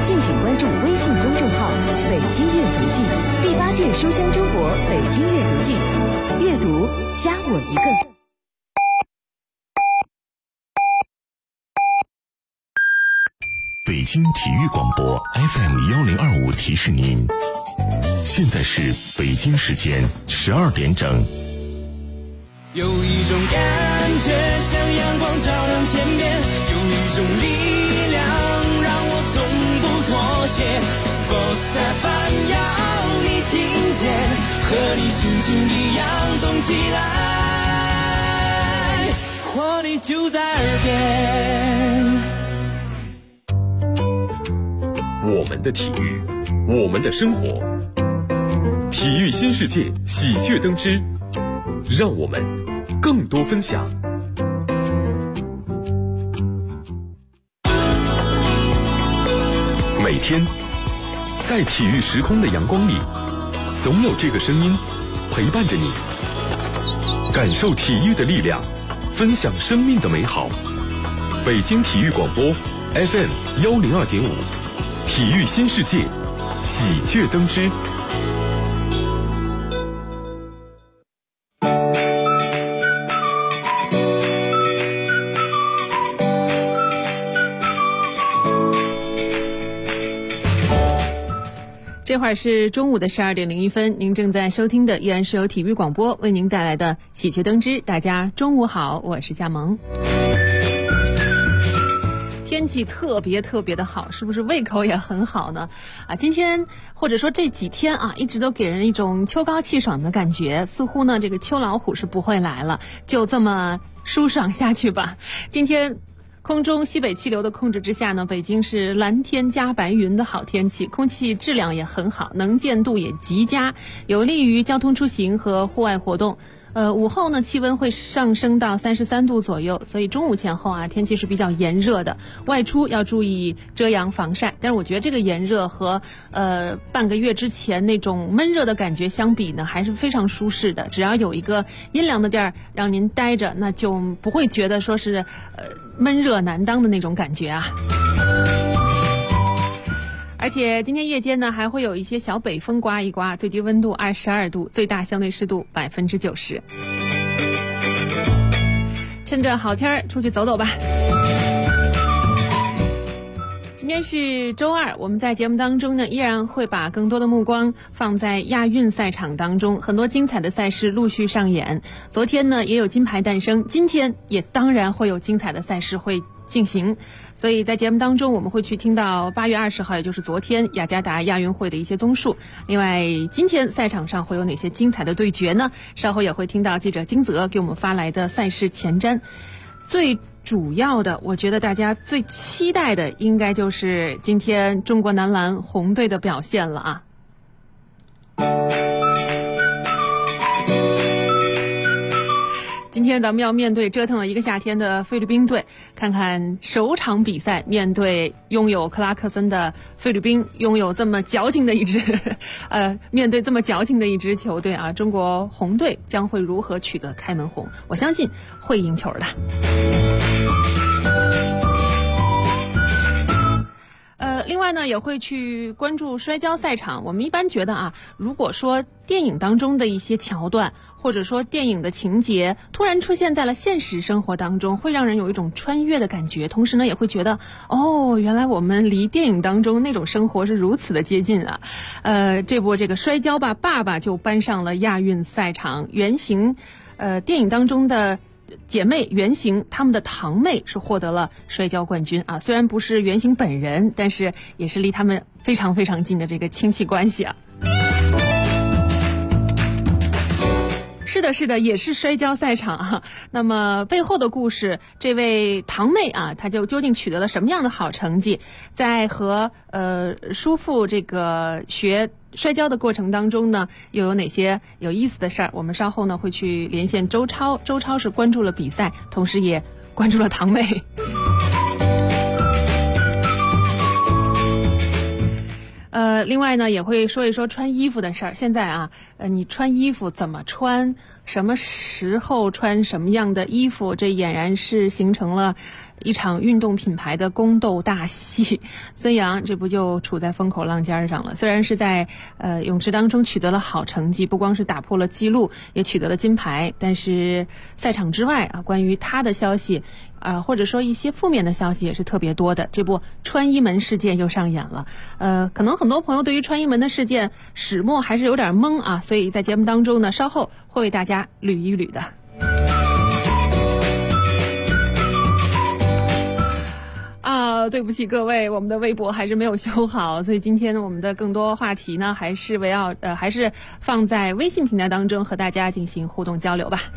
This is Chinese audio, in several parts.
敬请关注微信公众号“北京阅读记”，第8届书香中国北京阅读季，阅读加我一个。 北京体育广播 FM1025提示您，现在是北京时间12点整。 有一种感觉像阳光照亮天边，有一种力量让我从不妥协。Sports FM 要你听见，和你心情一样动起来，活力就在耳边。 我们的体育，我们的生活，体育新世界喜鹊登枝，让我们更多分享。每天在体育时空的阳光里，总有这个声音陪伴着你，感受体育的力量，分享生命的美好。北京体育广播 FM102.5，体育新世界喜鹊登枝。 这会儿是中午的12点01分，您正在收听的依然是由体育广播为您带来的喜鹊登枝。大家中午好，我是佳萌。天气特别的好，是不是胃口也很好呢？今天或者说这几天一直都给人一种秋高气爽的感觉，似乎呢这个秋老虎是不会来了，就这么舒爽下去吧。今天空中西北气流的控制之下呢，北京是蓝天加白云的好天气，空气质量也很好，能见度也极佳，有利于交通出行和户外活动。午后呢气温会上升到33度左右，所以中午前后天气是比较炎热的，外出要注意遮阳防晒。但是我觉得这个炎热和半个月之前那种闷热的感觉相比呢，还是非常舒适的。只要有一个阴凉的地儿让您待着，那就不会觉得说是闷热难当的那种感觉啊。而且今天夜间呢还会有一些小北风刮一刮，最低温度22度，最大相对湿度90%。趁着好天出去走走吧。今天是周二，我们在节目当中呢依然会把更多的目光放在亚运赛场当中，很多精彩的赛事陆续上演。昨天呢也有金牌诞生，今天也当然会有精彩的赛事会进行，所以在节目当中我们会去听到8月20号，也就是昨天雅加达亚运会的一些综述。另外今天赛场上会有哪些精彩的对决呢？稍后也会听到记者金泽给我们发来的赛事前瞻。最主要的，我觉得大家最期待的应该就是今天中国男篮红队的表现了啊。今天咱们要面对折腾了一个夏天的菲律宾队，看看首场比赛面对拥有克拉克森的菲律宾，拥有这么矫情的一支面对这么矫情的一支球队啊，中国红队将会如何取得开门红？我相信会赢球的。另外呢，也会去关注摔跤赛场。我们一般觉得如果说电影当中的一些桥段，或者说电影的情节突然出现在了现实生活当中，会让人有一种穿越的感觉，同时呢也会觉得原来我们离电影当中那种生活是如此的接近啊。这波这个摔跤吧爸爸就搬上了亚运赛场，原型电影当中的姐妹原型他们的堂妹是获得了摔跤冠军啊，虽然不是原型本人，但是也是离他们非常近的这个亲戚关系啊。是的，也是摔跤赛场啊。那么背后的故事，这位堂妹她就究竟取得了什么样的好成绩？在和叔父这个学摔跤的过程当中呢，又有哪些有意思的事儿？我们稍后呢会去连线周超，周超是关注了比赛，同时也关注了堂妹。另外呢也会说一说穿衣服的事儿。现在你穿衣服怎么穿，什么时候穿什么样的衣服，这俨然是形成了一场运动品牌的宫斗大戏，孙杨这不就处在风口浪尖上了。虽然是在泳池当中取得了好成绩，不光是打破了纪录，也取得了金牌，但是赛场之外啊，关于他的消息或者说一些负面的消息也是特别多的。这部穿衣门事件又上演了，可能很多朋友对于穿衣门的事件始末还是有点懵啊，所以在节目当中呢，稍后会为大家捋一捋的。对不起各位，我们的微博还是没有修好，所以今天我们的更多话题呢，还是放在微信平台当中和大家进行互动交流吧。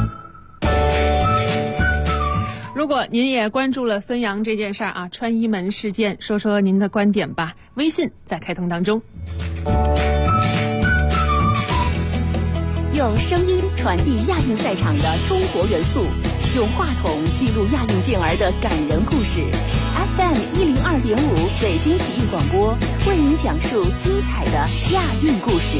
如果您也关注了孙杨这件事儿啊，穿衣门事件，说说您的观点吧。微信在开通当中， 用声音传递亚运赛场的中国元素，用话筒记录亚运健儿的感人故事。FM 102.5北京体育广播为您讲述精彩的亚运故事。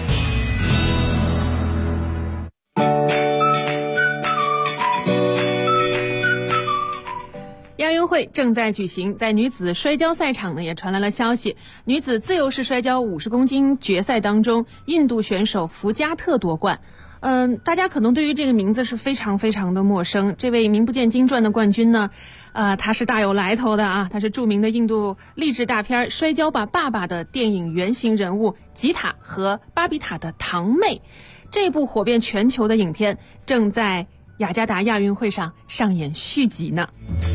亚运会正在举行，在女子摔跤赛场呢也传来了消息，女子自由式摔跤50公斤决赛当中，印度选手福加特夺冠。大家可能对于这个名字是非常非常的陌生。这位名不见经传的冠军呢，他是大有来头的啊，他是著名的印度励志大片《摔跤吧，爸爸》的电影原型人物吉塔和巴比塔的堂妹。这部火遍全球的影片正在雅加达亚运会上上演续集呢。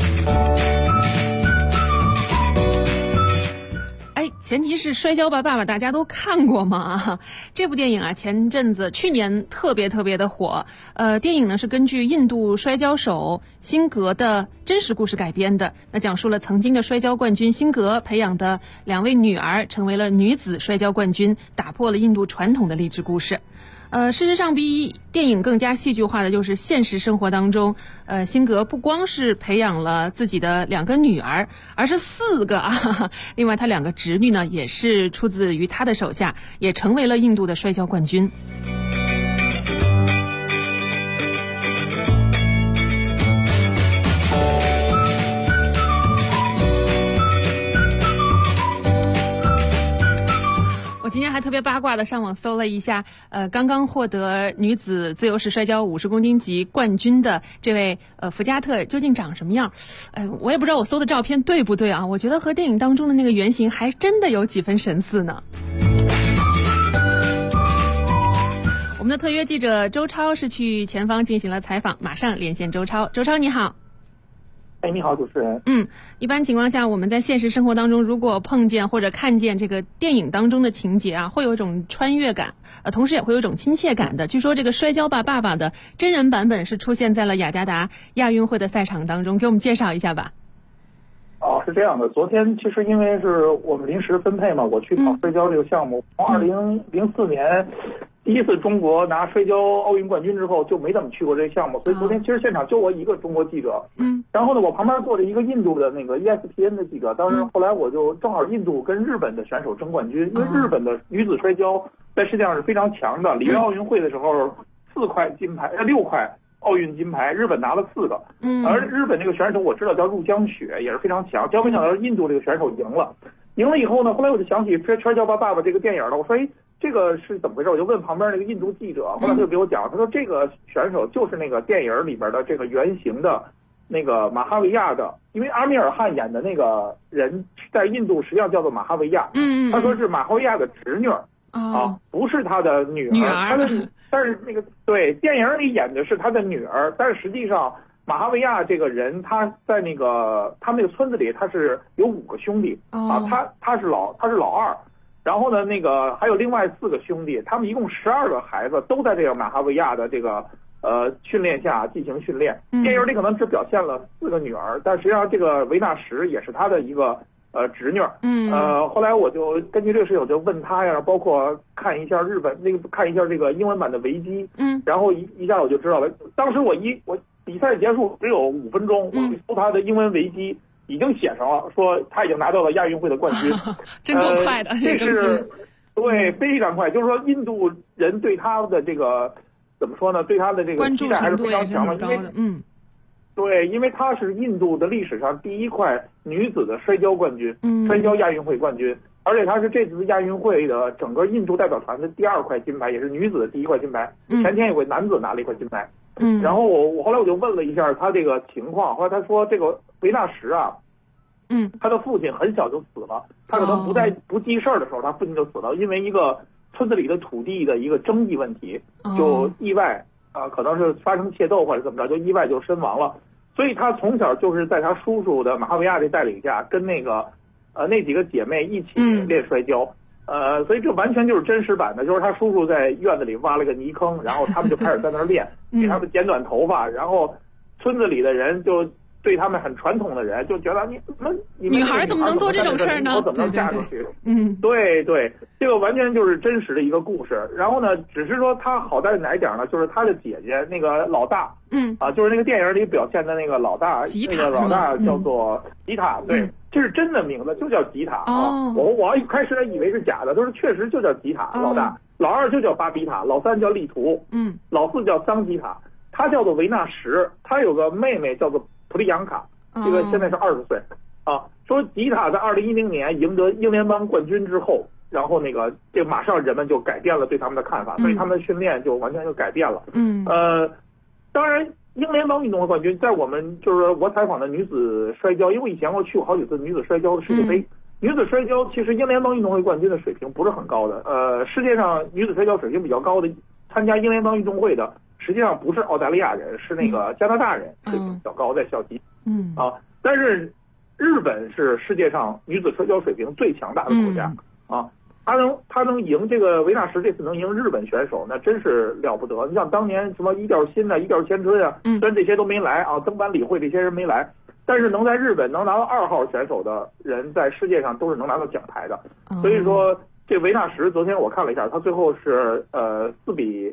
前提是《摔跤吧，爸爸》大家都看过吗？这部电影啊，去年特别的火。电影呢是根据印度摔跤手辛格的真实故事改编的，那讲述了曾经的摔跤冠军辛格培养的2位女儿成为了女子摔跤冠军，打破了印度传统的励志故事。事实上比电影更加戏剧化的就是现实生活当中，辛格不光是培养了自己的2个女儿，而是4个啊。另外他2个侄女呢也是出自于他的手下，也成为了印度的摔跤冠军。我今天还特别八卦的上网搜了一下，刚刚获得女子自由式摔跤50公斤级冠军的这位福加特究竟长什么样？我也不知道我搜的照片对不对啊？我觉得和电影当中的那个原型还真的有几分神似呢。我们的特约记者周超是去前方进行了采访，马上连线周超。周超你好。 你好，主持人。 一般情况下，我们在现实生活当中，如果碰见或者看见这个电影当中的情节啊，会有一种穿越感，同时也会有一种亲切感的。据说这个《摔跤吧，爸爸》的真人版本是出现在了雅加达亚运会的赛场当中，给我们介绍一下吧。 是这样的，昨天其实因为是我们临时分配嘛，我去跑摔跤这个项目，从2004年第一次中国拿摔跤奥运冠军之后就没怎么去过这个项目，所以昨天其实现场就我一个中国记者，然后呢我旁边坐着一个印度的那个 ESPN 的记者，当时后来我就正好印度跟日本的选手争冠军，因为日本的女子摔跤在世界上是非常强的，里约奥运会的时候6块奥运金牌，日本拿了4个，而日本这个选手我知道叫入江雪，也是非常强，结果没想到印度这个选手赢了以后呢，后来我就想起《摔跤吧，爸爸》这个电影了，我说这个是怎么回事？我就问旁边那个印度记者，后来他就给我讲，他说这个选手就是那个电影里边的这个原型的那个马哈维亚的，因为阿米尔汗演的那个人在印度实际上叫做马哈维亚，他说是马哈维亚的侄女不是他的女儿，但是那个对电影里演的是他的女儿，但是实际上马哈维亚这个人他在那个他们那个村子里他是有5个兄弟他是老二。然后呢，那个还有另外4个兄弟，他们一共12个孩子都在这个马哈维亚的这个训练下进行训练。电影里可能只表现了4个女儿，但实际上这个维纳什也是他的一个侄女。后来我就根据这个事情，我就问他呀，包括看一下看一下这个英文版的维基，然后一下我就知道了。当时我比赛结束只有5分钟，我搜他的英文维基。已经写上了，说他已经拿到了亚运会的冠军， 真够快的， 这是对非常快。就是说，印度人对他的这个怎么说呢？对他的这个期待还是非常强的，因为对，因为她是印度的历史上第一块女子的摔跤冠军，摔跤亚运会冠军，而且她是这次亚运会的整个印度代表团的第2块金牌，也是女子的第1块金牌。前天有位男子拿了1块金牌。然后我后来我就问了一下他这个情况，后来他说这个维纳什啊，他的父亲很小就死了，他可能不记事儿的时候，他父亲就死了，因为一个村子里的土地的一个争议问题，就意外可能是发生械斗或者怎么着，就意外就身亡了。所以他从小就是在他叔叔的马哈维亚这带领下，跟那几个姐妹一起练摔跤。所以这完全就是真实版的，就是他叔叔在院子里挖了个泥坑，然后他们就开始在那儿练，给他们剪短头发，然后村子里的人就对他们很传统的人就觉得你们女孩怎么能做这种事儿呢？ 怎么能嫁出去？对，这个完全就是真实的一个故事。然后呢，只是说他好在哪一点呢？就是他的姐姐那个老大，就是那个电影里表现的那个老大，那个老大叫做吉塔，对。这是真的名字，就叫吉塔啊！我一开始还以为是假的，都是确实就叫吉塔老大，老2就叫巴比塔，老3叫利图，老4叫桑吉塔，他叫做维纳什，他有个妹妹叫做普利扬卡，这个现在是20岁啊。说吉塔在2010年赢得英联邦冠军之后，然后这马上人们就改变了对他们的看法，所以他们的训练就完全就改变了。当然。英联邦运动会冠军，在我们就是我采访的女子摔跤，因为以前我去过好几次女子摔跤的世界杯。女子摔跤其实英联邦运动会冠军的水平不是很高的。世界上女子摔跤水平比较高的，参加英联邦运动会的，实际上不是澳大利亚人，是那个加拿大人，水平比较高，在校级。但是日本是世界上女子摔跤水平最强大的国家啊。他能赢这个维纳什，这次能赢日本选手，那真是了不得。你像当年什么伊调新啊、伊调千春啊，虽然这些都没来啊，登坂理惠这些人没来，但是能在日本能拿到2号选手的人，在世界上都是能拿到奖牌的。所以说，这维纳什昨天我看了一下，他最后是4比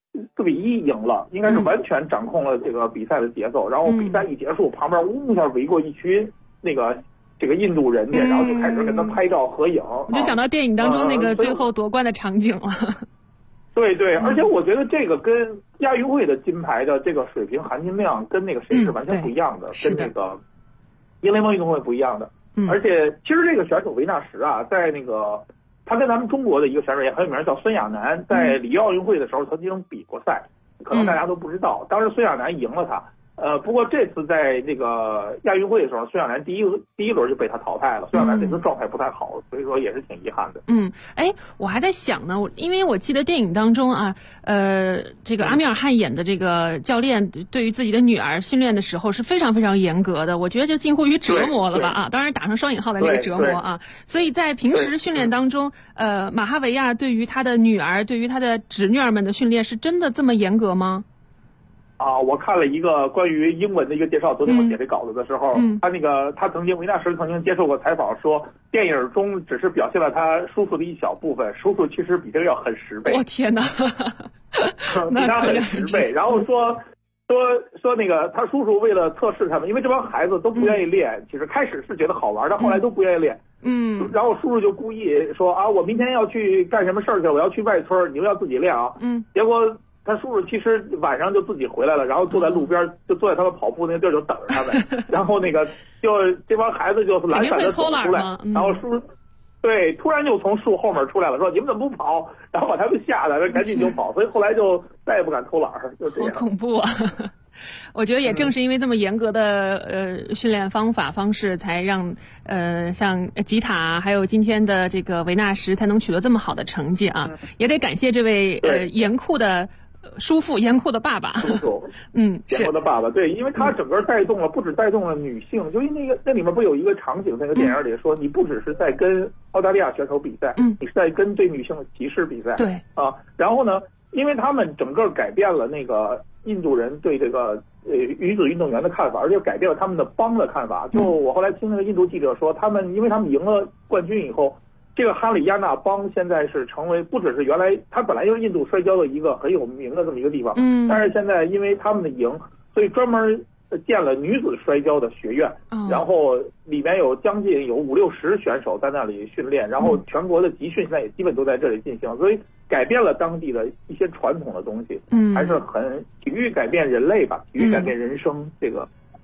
1赢了，应该是完全掌控了这个比赛的节奏。然后比赛一结束，旁边一下围过一群这个印度人去，然后就开始跟他拍照合影。 我就想到电影当中那个最后夺冠的场景了。 对，而且我觉得这个跟亚运会的金牌的这个水平含金量跟那个谁是完全不一样的，跟那个英联邦运动会不一样的。而且其实这个选手维纳什啊，在他跟咱们中国的一个选手也很有名，叫孙亚楠，在里约奥运会的时候曾经比过赛，可能大家都不知道，当时孙亚楠赢了他。不过这次在这个亚运会的时候，孙亚楠第一轮就被他淘汰了。孙亚楠这次状态不太好，所以说也是挺遗憾的。 我还在想呢，因为我记得电影当中啊，这个阿米尔汗演的这个教练对于自己的女儿训练的时候是非常非常严格的，我觉得就近乎于折磨了吧啊！当然打上双引号的那个折磨啊。所以在平时训练当中，马哈维亚对于他的女儿、对于他的侄女儿们的训练是真的这么严格吗？ 我看了一个关于英文的一个介绍，昨天我写这稿子的时候，维纳什曾经接受过采访，说电影中只是表现了他叔叔的一小部分，叔叔其实比这个要狠10倍。 我天哪， 比他狠10倍。然后说那个他叔叔为了测试他们，因为这帮孩子都不愿意练，其实开始是觉得好玩，但后来都不愿意练。然后叔叔就故意说我明天要去干什么事儿去，我要去外村，你们要自己练啊。结果他叔叔其实晚上就自己回来了，然后坐在路边，就坐在他们跑步那个地儿就等着他们。然后就这帮孩子就懒散的走出来，然后叔叔突然就从树后面出来了，说你们怎么不跑？然后把他们吓得赶紧就跑，所以后来就再也不敢偷懒，就这样。 好恐怖啊！我觉得也正是因为这么严格的训练方式，才让像吉塔还有今天的这个维纳什才能取得这么好的成绩啊！也得感谢这位严酷的叔父，严酷的爸爸。 叔叔，严酷的爸爸，对，因为他整个不止带动了女性，就那里面不有一个场景，那个电影里说，你不只是在跟澳大利亚选手比赛，你是在跟对女性的歧视比赛。 对啊，然后呢，因为他们整个改变了那个印度人对这个女子运动员的看法，而且改变了他们的帮的看法。就我后来听那个印度记者说，因为他们赢了冠军以后，这个哈里亚纳邦现在是成为不只是原来它本来就是印度摔跤的一个很有名的这么一个地方，但是现在因为他们的赢，所以专门建了女子摔跤的学院，然后里面将近有50-60选手在那里训练，然后全国的集训现在也基本都在这里进行，所以改变了当地的一些传统的东西，还是很体育改变人类吧，体育改变人生，这个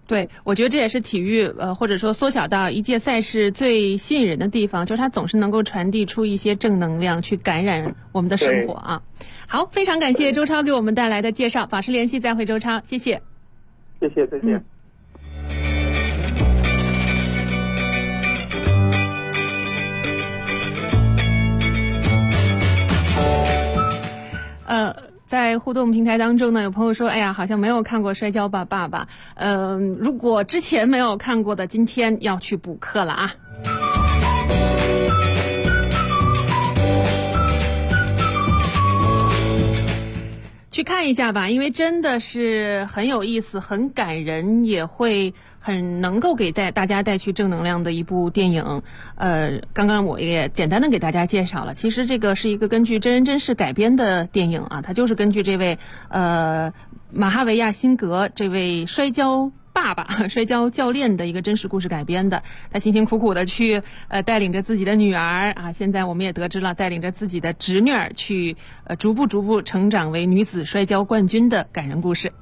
对，我觉得这也是体育或者说缩小到一届赛事最吸引人的地方，就是它总是能够传递出一些正能量，去感染我们的生活啊。好，非常感谢周超给我们带来的介绍，保持联系，再会周超，谢谢。 谢谢，再见。 在互动平台当中呢，有朋友说，哎呀，好像没有看过《摔跤吧，爸爸》。如果之前没有看过的，今天要去补课了啊。去看一下吧，因为真的是很有意思，很感人，也会很能够给大家带去正能量的一部电影。刚刚我也简单的给大家介绍了，其实这个是一个根据真人真事改编的电影啊，它就是根据这位马哈维亚辛格这位摔跤爸爸、摔跤教练的一个真实故事改编的。他辛辛苦苦的去带领着自己的女儿啊，现在我们也得知了，带领着自己的侄女儿去逐步成长为女子摔跤冠军的感人故事。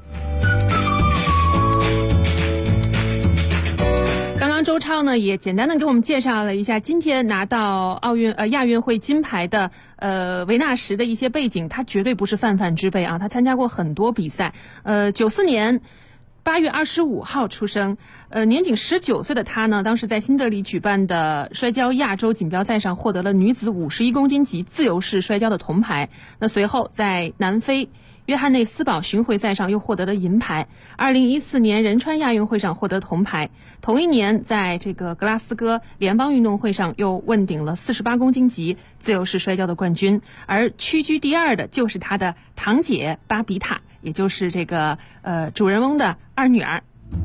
刚刚周超呢也简单的给我们介绍了一下今天拿到亚运会金牌的维纳什的一些背景，他绝对不是泛泛之辈啊，他参加过很多比赛。94年8月25号出生，年仅19岁的他呢，当时在新德里举办的摔跤亚洲锦标赛上获得了女子51公斤级自由式摔跤的铜牌。那随后在南非约翰内斯堡巡回赛上又获得了银牌。2014年仁川亚运会上获得铜牌。同一年在这个格拉斯哥联邦运动会上又问鼎了48公斤级自由式摔跤的冠军，而屈居第2的就是他的堂姐巴比塔，也就是这个主人翁的二女儿。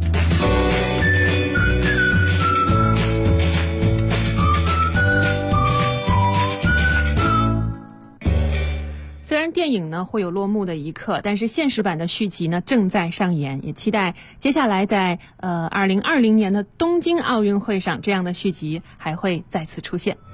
虽然电影呢会有落幕的一刻，但是现实版的续集呢正在上演，也期待接下来在2020年的东京奥运会上，这样的续集还会再次出现。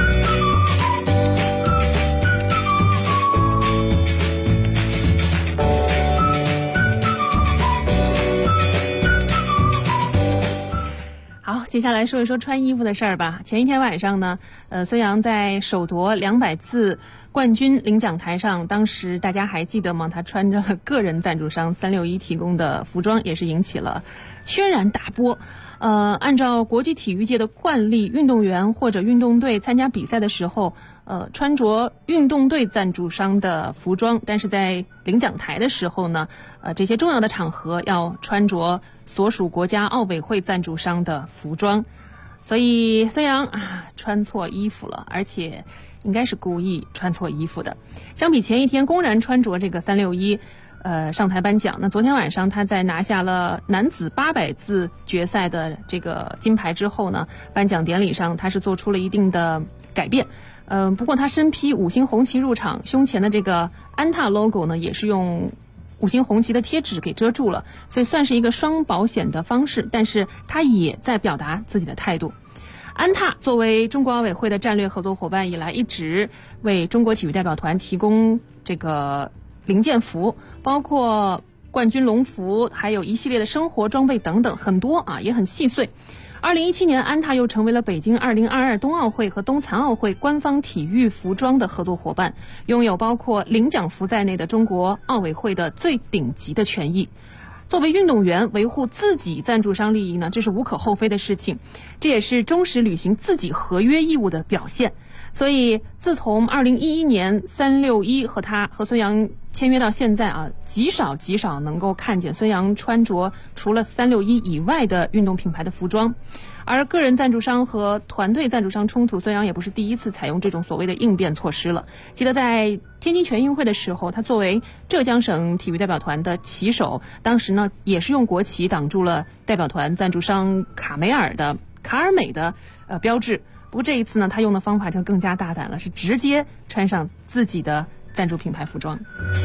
好，接下来说一说穿衣服的事儿吧。前一天晚上呢，孙杨在首夺200次冠军领奖台上，当时大家还记得吗？他穿着个人赞助商361提供的服装，也是引起了轩然大波。按照国际体育界的惯例，运动员或者运动队参加比赛的时候，穿着运动队赞助商的服装，但是在领奖台的时候呢，这些重要的场合要穿着所属国家奥委会赞助商的服装。所以孙杨穿错衣服了，而且应该是故意穿错衣服的。相比前一天公然穿着这个361上台颁奖，那昨天晚上他在拿下了男子800字决赛的这个金牌之后呢，颁奖典礼上他是做出了一定的改变。不过他身披5星红旗入场，胸前的这个安踏 logo 呢也是用5星红旗的贴纸给遮住了，所以算是一个双保险的方式，但是他也在表达自己的态度。安踏作为中国奥委会的战略合作伙伴以来，一直为中国体育代表团提供这个零件服，包括冠军龙服，还有一系列的生活装备等等，很多啊，也很细碎。2017年，安踏又成为了北京2022冬奥会和冬残奥会官方体育服装的合作伙伴，拥有包括领奖服在内的中国奥委会的最顶级的权益。作为运动员，维护自己赞助商利益呢，这是无可厚非的事情，这也是忠实履行自己合约义务的表现。所以自从2011年361和孙杨签约到现在啊，极少能够看见孙杨穿着除了361以外的运动品牌的服装。而个人赞助商和团队赞助商冲突，孙杨也不是第一次采用这种所谓的应变措施了。记得在天津全运会的时候，他作为浙江省体育代表团的旗手，当时呢也是用国旗挡住了代表团赞助商卡尔美的标志。不过这一次呢，他用的方法就更加大胆了，是直接穿上自己的赞助品牌服装。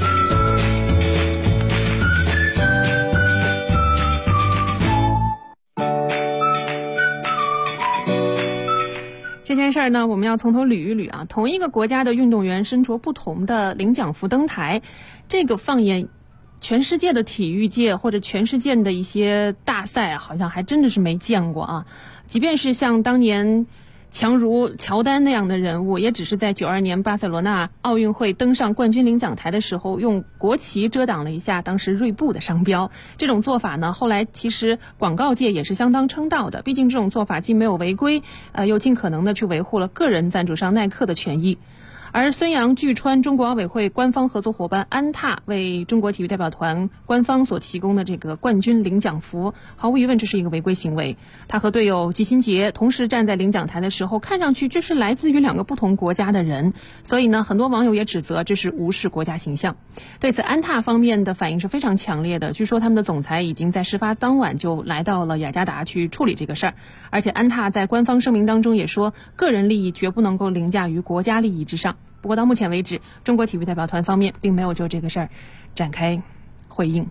这件事儿呢，我们要从头捋一捋啊。同一个国家的运动员身着不同的领奖服登台，这个放眼全世界的体育界或者全世界的一些大赛，好像还真的是没见过啊。即便是像当年强如乔丹那样的人物，也只是在92年巴塞罗那奥运会登上冠军领奖台的时候，用国旗遮挡了一下当时锐步的商标。这种做法呢，后来其实广告界也是相当称道的，毕竟这种做法既没有违规，又尽可能的去维护了个人赞助商耐克的权益。而孙杨据传中国奥委会官方合作伙伴安踏为中国体育代表团官方所提供的这个冠军领奖服，毫无疑问这是一个违规行为。他和队友季新杰同时站在领奖台的时候，看上去这是来自于2个不同国家的人，所以呢，很多网友也指责这是无视国家形象。对此，安踏方面的反应是非常强烈的，据说他们的总裁已经在事发当晚就来到了雅加达去处理这个事儿，而且安踏在官方声明当中也说，个人利益绝不能够凌驾于国家利益之上。不过到目前为止，中国体育代表团方面并没有就这个事儿展开回应。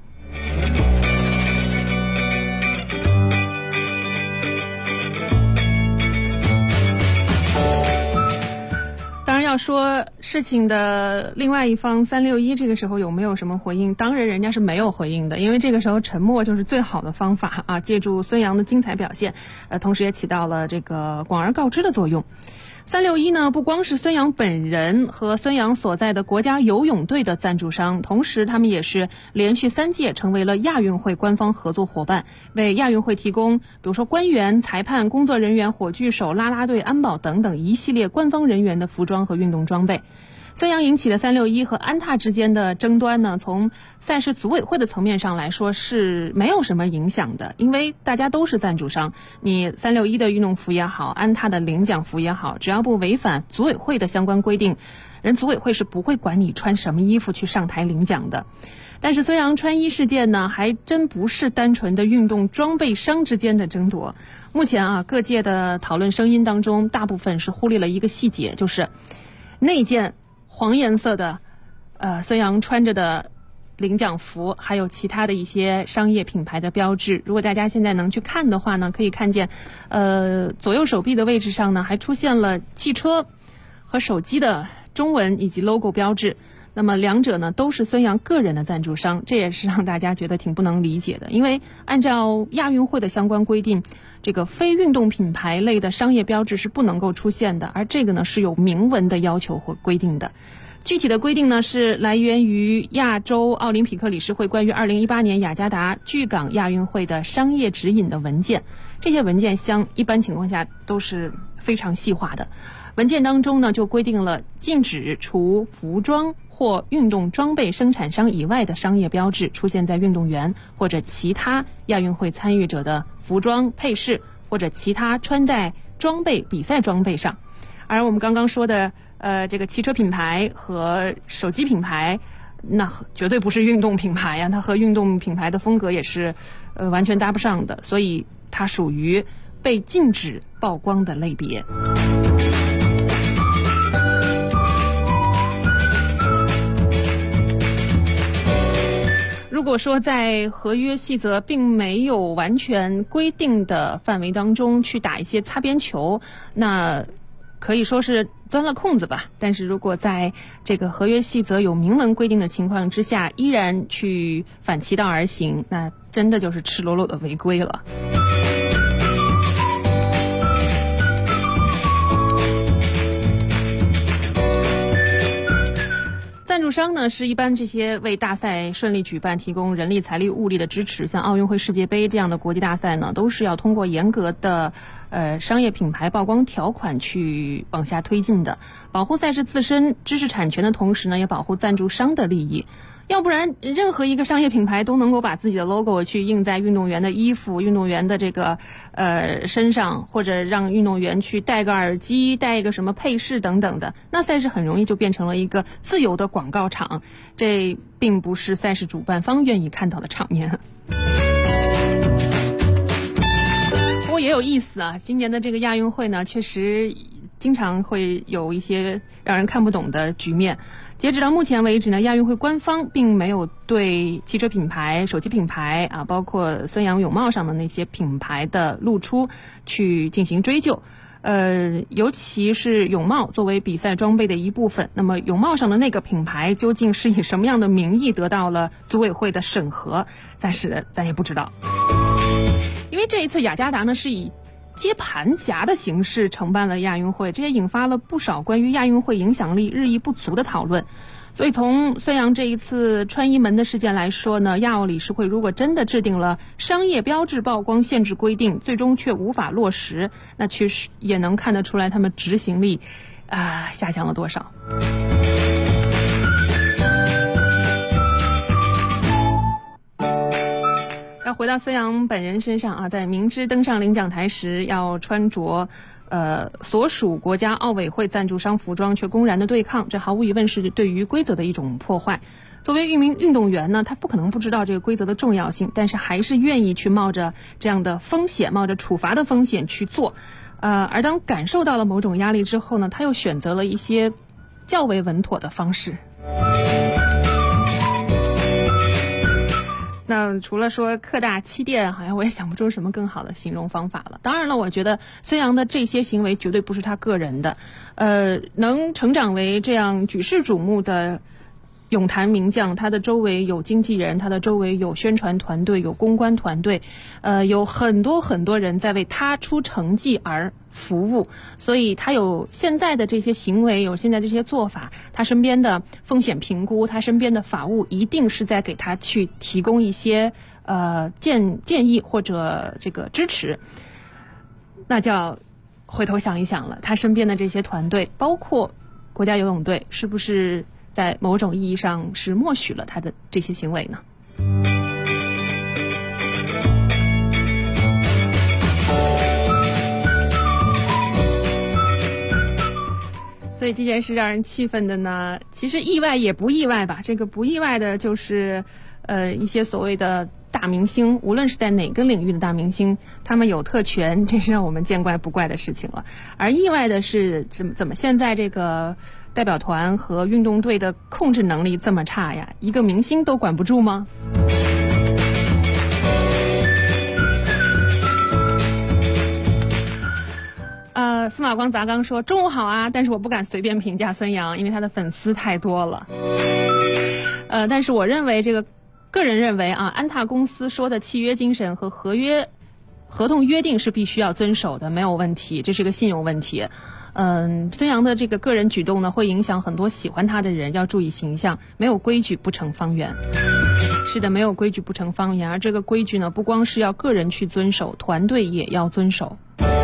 当然要说事情的另外一方361这个时候有没有什么回应，当然人家是没有回应的，因为这个时候沉默就是最好的方法啊！借助孙杨的精彩表现，同时也起到了这个广而告之的作用。361呢，不光是孙杨本人和孙杨所在的国家游泳队的赞助商，同时他们也是连续3届成为了亚运会官方合作伙伴，为亚运会提供比如说官员、裁判、工作人员、火炬手、啦啦队、安保等等一系列官方人员的服装和运动装备。孙杨引起的361和安踏之间的争端呢，从赛事组委会的层面上来说是没有什么影响的，因为大家都是赞助商，你361的运动服也好，安踏的领奖服也好，只要不违反组委会的相关规定，人组委会是不会管你穿什么衣服去上台领奖的。但是孙杨穿衣事件呢，还真不是单纯的运动装备商之间的争夺。目前啊，各界的讨论声音当中，大部分是忽略了一个细节，就是那件黄颜色的孙杨穿着的领奖服，还有其他的一些商业品牌的标志。如果大家现在能去看的话呢，可以看见左右手臂的位置上呢，还出现了汽车和手机的中文以及 logo 标志。那么两者呢都是孙杨个人的赞助商，这也是让大家觉得挺不能理解的。因为按照亚运会的相关规定，这个非运动品牌类的商业标志是不能够出现的，而这个呢是有明文的要求和规定的。具体的规定呢是来源于亚洲奥林匹克理事会关于2018年雅加达巨港亚运会的商业指引的文件。这些文件一般情况下都是非常细化的。文件当中呢就规定了禁止除服装或运动装备生产商以外的商业标志出现在运动员或者其他亚运会参与者的服装配饰或者其他穿戴装备比赛装备上。而我们刚刚说的这个汽车品牌和手机品牌，那绝对不是运动品牌呀，它和运动品牌的风格也是完全搭不上的，所以它属于被禁止曝光的类别。如果说在合约细则并没有完全规定的范围当中去打一些擦边球，那可以说是钻了空子吧。但是如果在这个合约细则有明文规定的情况之下，依然去反其道而行，那真的就是赤裸裸的违规了。赞助商呢是一般这些为大赛顺利举办提供人力、财力、物力的支持，像奥运会、世界杯这样的国际大赛呢，都是要通过严格的商业品牌曝光条款去往下推进的，保护赛事自身知识产权的同时呢，也保护赞助商的利益。要不然任何一个商业品牌都能够把自己的 logo 去印在运动员的衣服、运动员的这个身上，或者让运动员去戴个耳机、戴一个什么配饰等等的，那赛事很容易就变成了一个自由的广告场，这并不是赛事主办方愿意看到的场面。不过也有意思啊，今年的这个亚运会呢，确实经常会有一些让人看不懂的局面。截止到目前为止呢，亚运会官方并没有对汽车品牌、手机品牌包括孙杨泳帽上的那些品牌的露出去进行追究。 尤其是泳帽作为比赛装备的一部分，那么泳帽上的那个品牌究竟是以什么样的名义得到了组委会的审核，暂时咱也不知道。因为这一次雅加达呢是以接盘侠的形式承办了亚运会，这也引发了不少关于亚运会影响力日益不足的讨论。所以从孙杨这一次穿衣门的事件来说呢，亚奥理事会如果真的制定了商业标志曝光限制规定，最终却无法落实，那确实也能看得出来他们执行力下降了多少。要回到孙杨本人身上在明知登上领奖台时要穿着所属国家奥委会赞助商服装，却公然的对抗，这毫无疑问是对于规则的一种破坏。作为一名运动员呢，他不可能不知道这个规则的重要性，但是还是愿意去冒着这样的风险，冒着处罚的风险去做。而当感受到了某种压力之后呢，他又选择了一些较为稳妥的方式。那除了说客大欺店，好像我也想不出什么更好的形容方法了。当然了，我觉得孙杨的这些行为绝对不是他个人的，能成长为这样举世瞩目的泳坛名将，他的周围有经纪人，他的周围有宣传团队，有公关团队，有很多很多人在为他出成绩而服务，所以他有现在的这些行为，有现在这些做法，他身边的风险评估，他身边的法务一定是在给他去提供一些建议或者这个支持。那就要回头想一想了，他身边的这些团队，包括国家游泳队，是不是在某种意义上是默许了他的这些行为呢？所以这件事让人气愤的呢，其实意外也不意外吧。这个不意外的就是一些所谓的大明星，无论是在哪个领域的大明星，他们有特权，这是让我们见怪不怪的事情了。而意外的是怎么现在这个代表团和运动队的控制能力这么差呀？一个明星都管不住吗？司马光砸缸说中午好啊，但是我不敢随便评价孙杨，因为他的粉丝太多了。但是我认为个人认为安踏公司说的契约精神和合同约定是必须要遵守的，没有问题，这是个信用问题。孙杨的这个个人举动呢，会影响很多喜欢他的人，要注意形象，没有规矩不成方圆。是的，没有规矩不成方圆，而这个规矩呢，不光是要个人去遵守，团队也要遵守。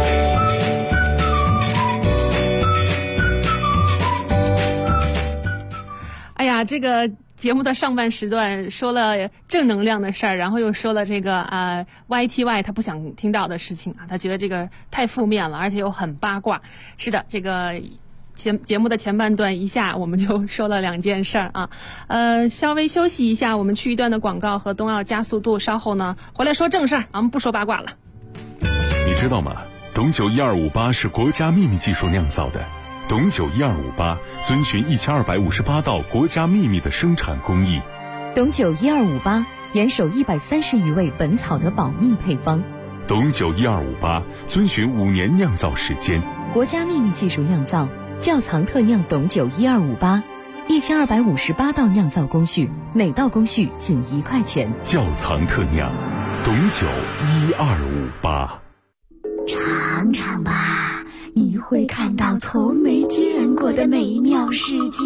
哎呀，这个节目的上半时段说了正能量的事儿，然后又说了这个YTY 他不想听到的事情他觉得这个太负面了，而且又很八卦。是的，这个节目的前半段一下我们就说了2件事儿稍微休息一下，我们去一段的广告和冬奥加速度，稍后呢回来说正事儿，我们不说八卦了。 你知道吗？董酒1258是国家秘密技术酿造的。董酒1258遵循1258道国家秘密的生产工艺。 董酒1258严守130余味本草的保密配方。 董酒1258遵循5年酿造时间， 国家秘密技术酿造，窖藏特酿董酒1258，1258道酿造工序，每道工序仅1块钱。 窖藏特酿，董酒1258。 尝尝吧，你会看到从没见过的美妙世界。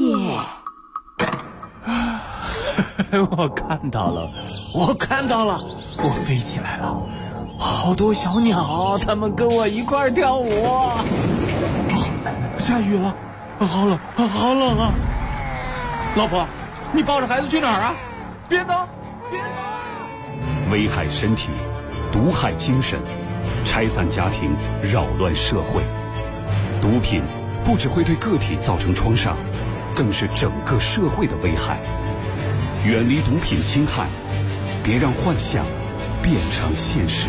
我看到了，我飞起来了，好多小鸟，它们跟我一块儿跳舞。下雨了，好冷啊！老婆，你抱着孩子去哪儿啊？别走！ 危害身体，毒害精神，拆散家庭，扰乱社会。毒品不只会对个体造成创伤，更是整个社会的危害。远离毒品侵害，别让幻想变成现实。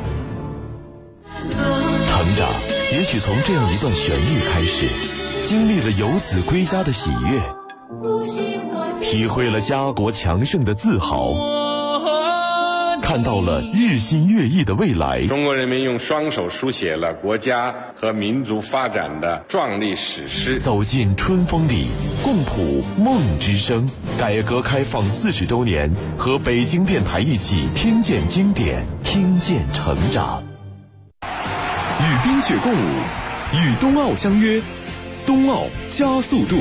成长也许从这样一段旋律开始，经历了游子归家的喜悦，体会了家国强盛的自豪， 看到了日新月异的未来。 中国人民用双手书写了国家和民族发展的壮丽史诗。 走进春风里，共谱梦之声。改革开放40周年，和北京电台一起听见经典，听见成长。 与冰雪共舞，与冬奥相约，冬奥加速度。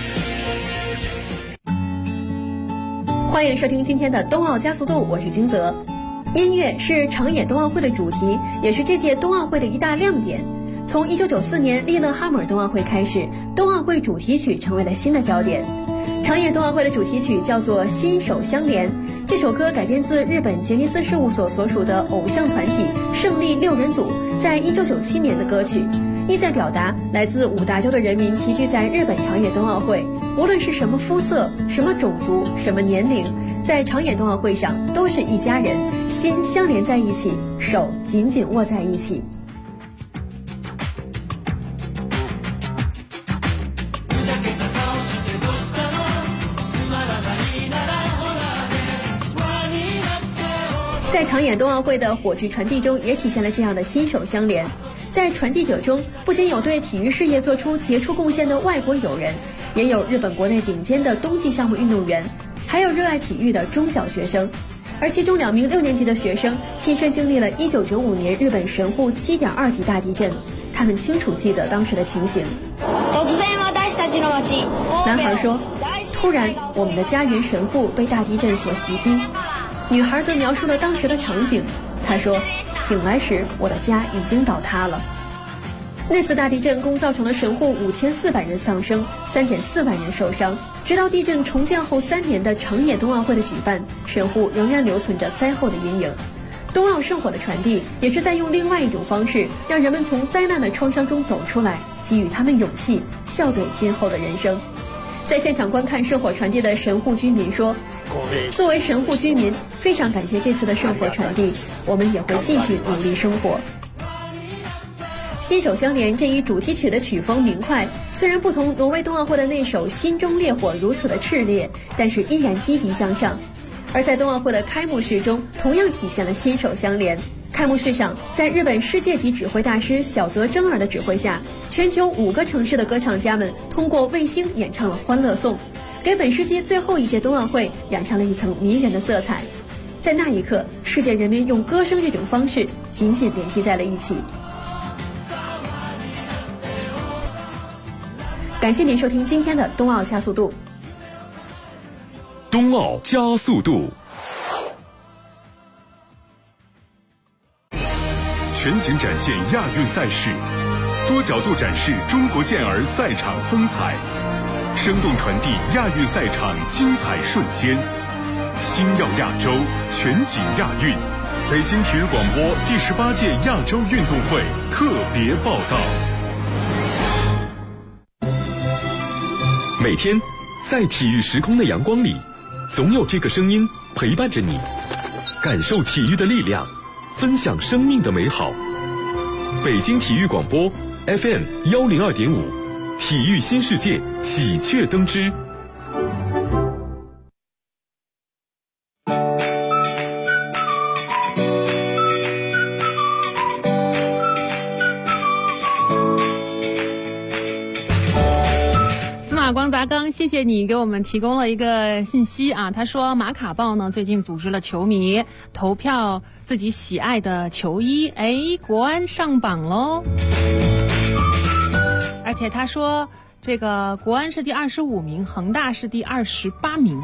欢迎收听今天的冬奥加速度，我是金泽。音乐是长野冬奥会的主题，也是这届冬奥会的一大亮点。从1994年利勒哈默尔冬奥会开始，冬奥会主题曲成为了新的焦点。长野冬奥会的主题曲叫做《心手相连》，这首歌改编自日本杰尼斯事务所所属的偶像团体胜利6人组在1997年的歌曲，意在表达来自5大洲的人民齐聚在日本长野冬奥会，无论是什么肤色、什么种族、什么年龄，在长野冬奥会上都是一家人，心相连在一起，手紧紧握在一起。在长野冬奥会的火炬传递中，也体现了这样的心手相连。在传递者中，不仅有对体育事业做出杰出贡献的外国友人，也有日本国内顶尖的冬季项目运动员，还有热爱体育的中小学生。而其中2名6年级的学生亲身经历了1995年日本神户7.2级大地震，他们清楚记得当时的情形。男孩说，突然我们的家园神户被大地震所袭击。女孩则描述了当时的场景，她说，醒来时我的家已经倒塌了。那次大地震共造成了神户5400人丧生，3.4万人受伤。直到地震重建后3年的长野冬奥会的举办，神户仍然留存着灾后的阴影。冬奥圣火的传递也是在用另外一种方式，让人们从灾难的创伤中走出来，给予他们勇气，笑对今后的人生。在现场观看圣火传递的神户居民说，作为神户居民，非常感谢这次的圣火传递，我们也会继续努力生活。心手相连这一主题曲的曲风明快，虽然不同挪威冬奥会的那首心中烈火如此的炽烈，但是依然积极向上。而在冬奥会的开幕式中，同样体现了心手相连。开幕式上，在日本世界级指挥大师小泽征尔的指挥下，全球5个城市的歌唱家们通过卫星演唱了欢乐颂，给本世纪最后一届冬奥会染上了一层迷人的色彩。在那一刻，世界人民用歌声这种方式紧紧联系在了一起。感谢您收听今天的冬奥加速度。 冬奥加速度，全景展现亚运赛事，多角度展示中国健儿赛场风采，生动传递亚运赛场精彩瞬间。星耀亚洲，全景亚运，北京体育广播第18届亚洲运动会特别报道。每天在体育时空的阳光里，总有这个声音陪伴着你，感受体育的力量，分享生命的美好。北京体育广播 FM 102.5，体育新世界喜鹊登枝。 光砸缸，谢谢你给我们提供了一个信息啊。他说马卡报呢最近组织了球迷投票自己喜爱的球衣，国安上榜喽。而且他说这个国安是第25名，恒大是第28名。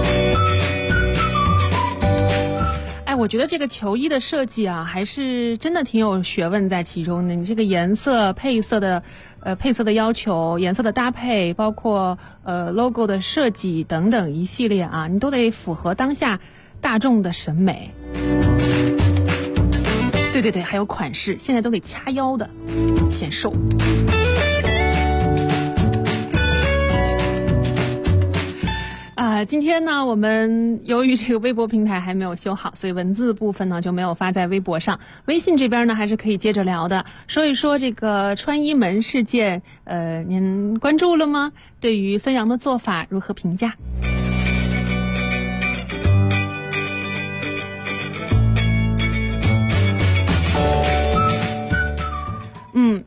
我觉得这个球衣的设计啊，还是真的挺有学问在其中的。你这个颜色、配色的要求、颜色的搭配，包括logo 的设计等等一系列啊，你都得符合当下大众的审美。对，还有款式，现在都得掐腰的，显瘦。今天呢，我们由于这个微博平台还没有修好，所以文字部分呢就没有发在微博上。微信这边呢还是可以接着聊的，说一说这个穿衣门事件，您关注了吗？对于孙杨的做法如何评价？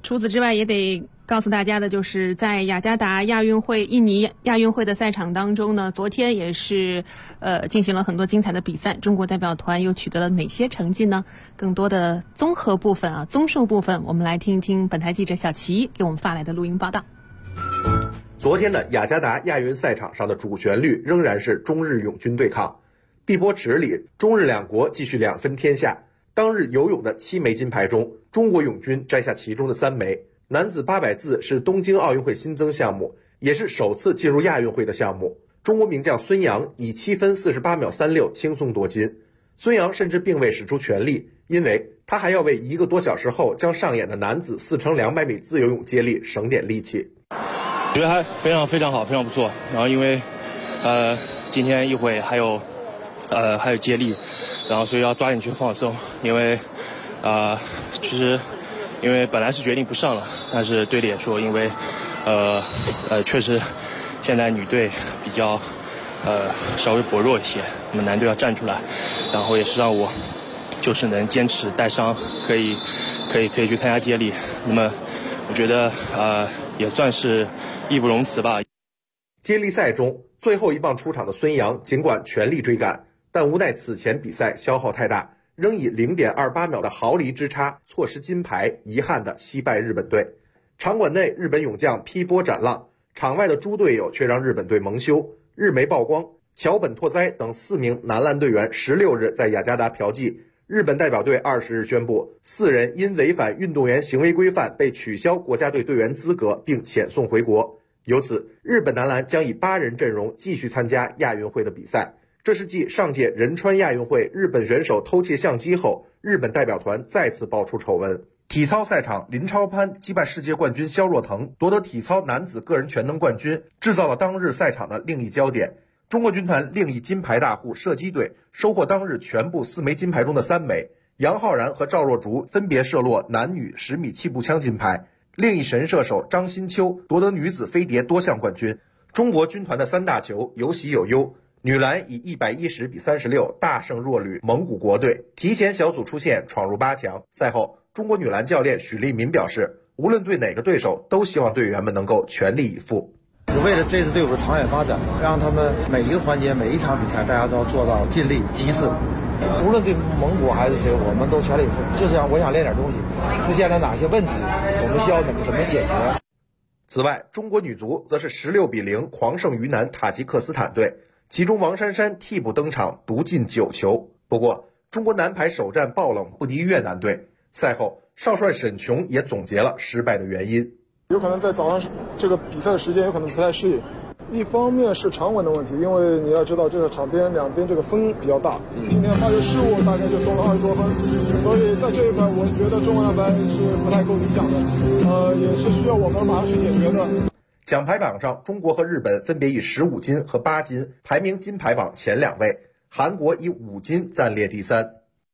除此之外，也得告诉大家的就是在雅加达亚运会、印尼亚运会的赛场当中呢，昨天也是进行了很多精彩的比赛。中国代表团又取得了哪些成绩呢？更多的综合部分啊，综述部分，我们来听一听本台记者小齐给我们发来的录音报道。 昨天的雅加达亚运赛场上的主旋律仍然是中日泳军对抗。碧波池里，中日两国继续2分天下。当日游泳的7枚金牌中，中国泳军摘下其中的3枚。男子800自是东京奥运会新增项目，也是首次进入亚运会的项目。中国名将孙杨以7分48秒36轻松夺金。孙杨甚至并未使出全力，因为他还要为1个多小时后将上演的男子4×200米自由泳接力省点力气。 觉得还非常好，非常不错。然后因为今天一会还有接力，然后所以要抓紧去放松，因为其实因为本来是决定不上了，但是队里也说，因为确实现在女队比较稍微薄弱一些，那么男队要站出来，然后也是让我就是能坚持带伤可以去参加接力。那么我觉得也算是义不容辞吧。 接力赛中最后一棒出场的孙杨尽管全力追赶，但无奈此前比赛消耗太大，仍以0.28秒的毫厘之差错失金牌，遗憾地惜败日本队。场馆内日本泳将劈波斩浪，场外的诸队友却让日本队蒙羞。日媒曝光桥本拓哉等4名男篮队员16日在雅加达嫖妓，日本代表队20日宣布4人因违反运动员行为规范被取消国家队队员资格并遣送回国。由此，日本男篮将以8人阵容继续参加亚运会的比赛。这是继上届仁川亚运会日本选手偷窃相机后，日本代表团再次爆出丑闻。体操赛场，林超攀击败世界冠军肖若腾，夺得体操男子个人全能冠军，制造了当日赛场的另一焦点。中国军团另一金牌大户射击队收获当日全部4枚金牌中的3枚，杨浩然和赵若竹分别射落男女10米气步枪金牌，另一神射手张新秋夺得女子飞碟多项冠军。中国军团的3大球有喜有忧，女篮以110比36大胜弱旅蒙古国队，提前小组出线，闯入8强。赛后，中国女篮教练许利民表示，无论对哪个对手，都希望队员们能够全力以赴。 为了这支队伍的长远发展，让他们每一个环节、每一场比赛，大家都要做到尽力、极致。无论对蒙古还是谁，我们都全力以赴。就是我想练点东西，出现了哪些问题，我们需要怎么解决。 此外，中国女足则是16比0狂胜于南塔吉克斯坦队，其中王珊珊替补登场，独进9球。不过，中国男排首战爆冷不敌越南队。赛后，少帅沈琼也总结了失败的原因。 有可能在早上这个比赛的时间有可能不太适应，一方面是长稳的问题，因为你要知道这个场边两边这个风比较大，今天发生失误大概就送了20多分，所以在这一块我觉得中国男排是不太够理想的，也是需要我们马上去解决的。 奖牌榜上，中国和日本分别以15金和8金排名金牌榜前2位，韩国以5金暂列第3。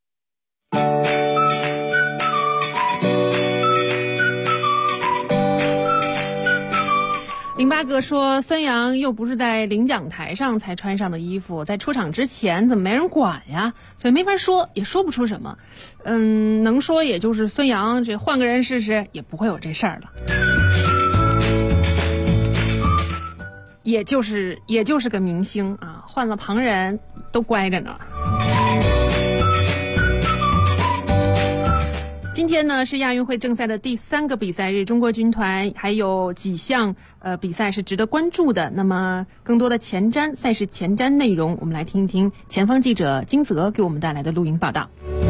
08哥说，孙杨又不是在领奖台上才穿上的衣服，在出场之前怎么没人管呀？所以没法说，也说不出什么。能说也就是孙杨这换个人试试，也不会有这事儿了。也就是个明星啊，换了旁人都乖着呢。今天呢是亚运会正赛的第3个比赛日，中国军团还有几项比赛是值得关注的。那么更多的赛事前瞻内容，我们来听一听前方记者金泽给我们带来的录音报道。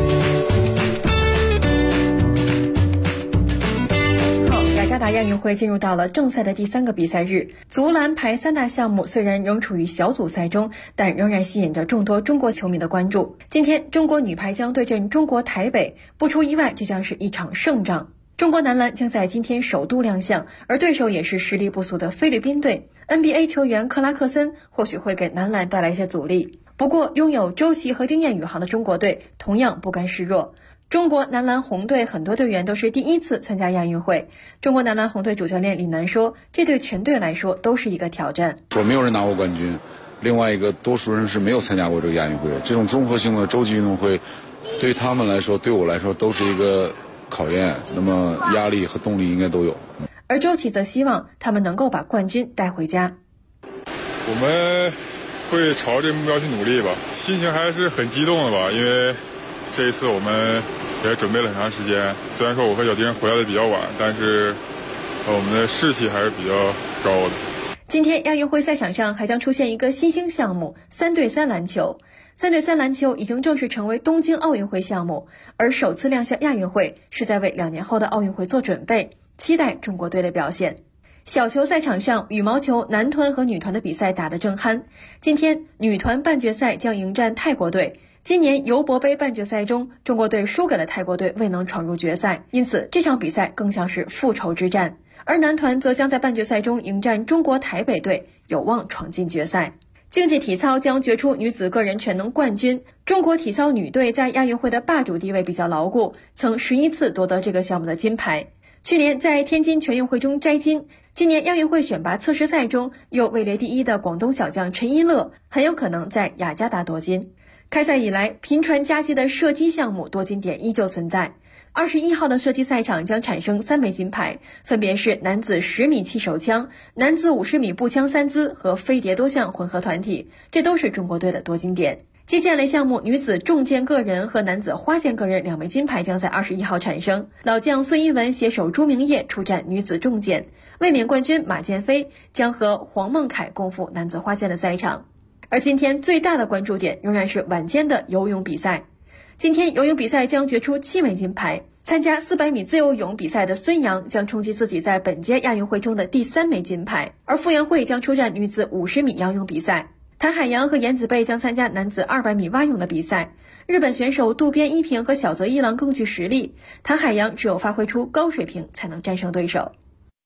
雅加达亚运会进入到了正赛的第3个比赛日，足篮排3大项目虽然仍处于小组赛中，但仍然吸引着众多中国球迷的关注。今天中国女排将对阵中国台北，不出意外这将是一场胜仗。中国男篮将在今天首度亮相，而对手也是实力不俗的菲律宾队。NBA 球员克拉克森或许会给男篮带来一些阻力，不过拥有周琦和丁彦雨航的中国队同样不甘示弱。中国男篮红队很多队员都是第1次参加亚运会。中国男篮红队主教练李楠说，这对全队来说都是一个挑战。 说没有人拿过冠军，另外一个多数人是没有参加过这个亚运会，这种综合性的洲际运动会对他们来说，对我来说都是一个考验，那么压力和动力应该都有。 而周琦则希望他们能够把冠军带回家。 我们会朝这个目标去努力吧，心情还是很激动的吧，因为这一次我们也准备了很长时间。虽然说我和小丁回来的比较晚，但是我们的士气还是比较高的。 今天亚运会赛场上还将出现一个新兴项目3对3篮球。3对3篮球已经正式成为东京奥运会项目，而首次亮相亚运会是在为2年后的奥运会做准备，期待中国队的表现。小球赛场上，羽毛球男团和女团的比赛打得正酣。今天女团半决赛将迎战泰国队。今年尤伯杯半决赛中，中国队输给了泰国队，未能闯入决赛，因此这场比赛更像是复仇之战。而男团则将在半决赛中迎战中国台北队，有望闯进决赛。竞技体操将决出女子个人全能冠军。中国体操女队在亚运会的霸主地位比较牢固，曾11次夺得这个项目的金牌。去年在天津全运会中摘金，今年亚运会选拔测试赛中又位列第1的广东小将陈一乐很有可能在雅加达夺金。开赛以来，频传佳绩的射击项目夺金点依旧存在。21号的射击赛场将产生3枚金牌，分别是男子10米气手枪、男子50米步枪3姿和飞碟多项混合团体，这都是中国队的夺金点。击剑类项目女子重剑个人和男子花剑个人2枚金牌将在21号产生，老将孙一文携手朱明烨出战女子重剑，卫冕冠军马建飞将和黄孟凯共赴男子花剑的赛场。而今天最大的关注点仍然是晚间的游泳比赛。今天游泳比赛将决出7枚金牌，参加400米自由泳比赛的孙杨将冲击自己在本届亚运会中的第3枚金牌，而傅园慧将出战女子50米仰泳比赛。谭海洋和颜子贝将参加男子200米蛙泳的比赛。日本选手渡边一平和小泽一郎更具实力，谭海洋只有发挥出高水平才能战胜对手。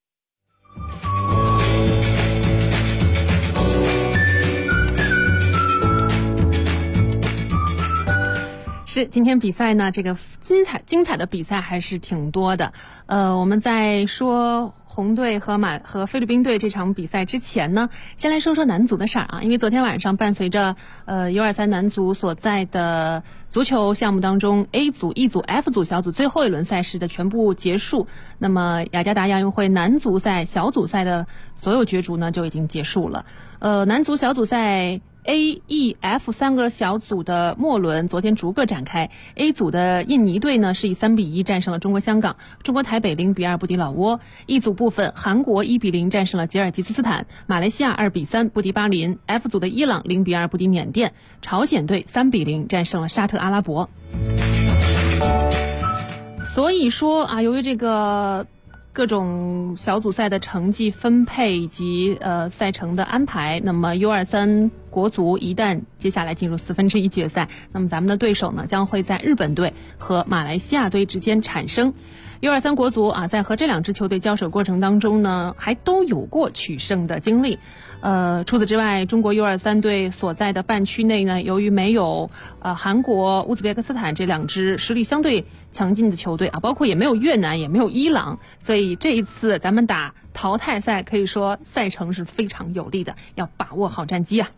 是，今天比赛呢，这个精彩的比赛还是挺多的。我们在说红队和菲律宾队这场比赛之前呢，先来说说男足的事儿啊。因为昨天晚上伴随着U23男足所在的足球项目当中 A 组、E 组、F 组小组最后一轮赛事的全部结束，那么雅加达亚运会男足赛小组赛的所有角逐呢就已经结束了。男足小组赛A、E、F 3个小组的末轮昨天逐个展开。A 组的印尼队呢是以3-1战胜了中国香港，中国台北0-2不敌老挝。E 组部分，韩国1-0战胜了吉尔吉斯斯坦，马来西亚2-3不敌巴林。F 组的伊朗0-2不敌缅甸，朝鲜队3-0战胜了沙特阿拉伯。所以说啊，由于这个各种小组赛的成绩分配以及赛程的安排，那么 U23 国足一旦接下来进入1/4决赛，那么咱们的对手呢将会在日本队和马来西亚队之间产生。U23 国足啊，在和这2支球队交手过程当中呢，还都有过取胜的经历。除此之外，中国 U23 队所在的半区内呢，由于没有韩国、乌兹别克斯坦这2支实力相对强劲的球队啊，包括也没有越南，也没有伊朗，所以这一次咱们打淘汰赛可以说赛程是非常有利的，要把握好战机啊。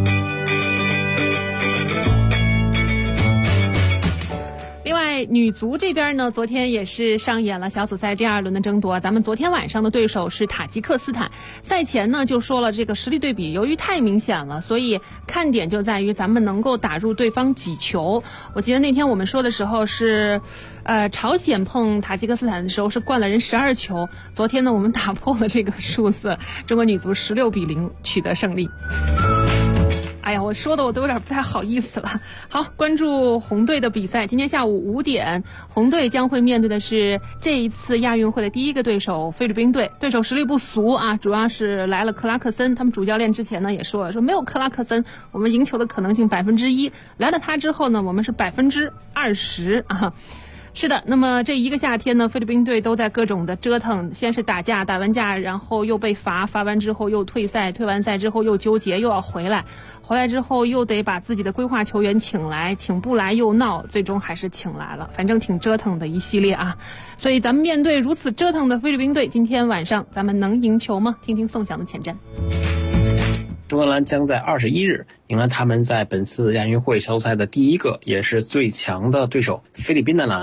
另外，女足这边呢，昨天也是上演了小组赛第2轮的争夺。咱们昨天晚上的对手是塔吉克斯坦，赛前呢就说了，这个实力对比由于太明显了，所以看点就在于咱们能够打入对方几球。我记得那天我们说的时候是，朝鲜碰塔吉克斯坦的时候是灌了人12球，昨天呢我们打破了这个数字，中国女足16-0取得胜利。哎呀，我说的我都有点不太好意思了。好，关注红队的比赛。今天下午5点，红队将会面对的是这一次亚运会的第1个对手菲律宾队。对手实力不俗啊，主要是来了克拉克森。他们主教练之前呢也说了，说没有克拉克森，我们赢球的可能性1%。来了他之后呢，我们是20%啊。是的，那么这一个夏天呢，菲律宾队都在各种的折腾，先是打架，打完架然后又被罚完之后又退赛，退完赛之后又纠结，又要回来之后又得把自己的规划球员请来，请不来又闹，最终还是请来了，反正挺折腾的一系列啊。所以咱们面对如此折腾的菲律宾队，今天晚上咱们能赢球吗？听听宋翔的前瞻。 中国篮将在21日迎来他们在本次亚运会小组赛的第1个也是最强的对手菲律宾的篮。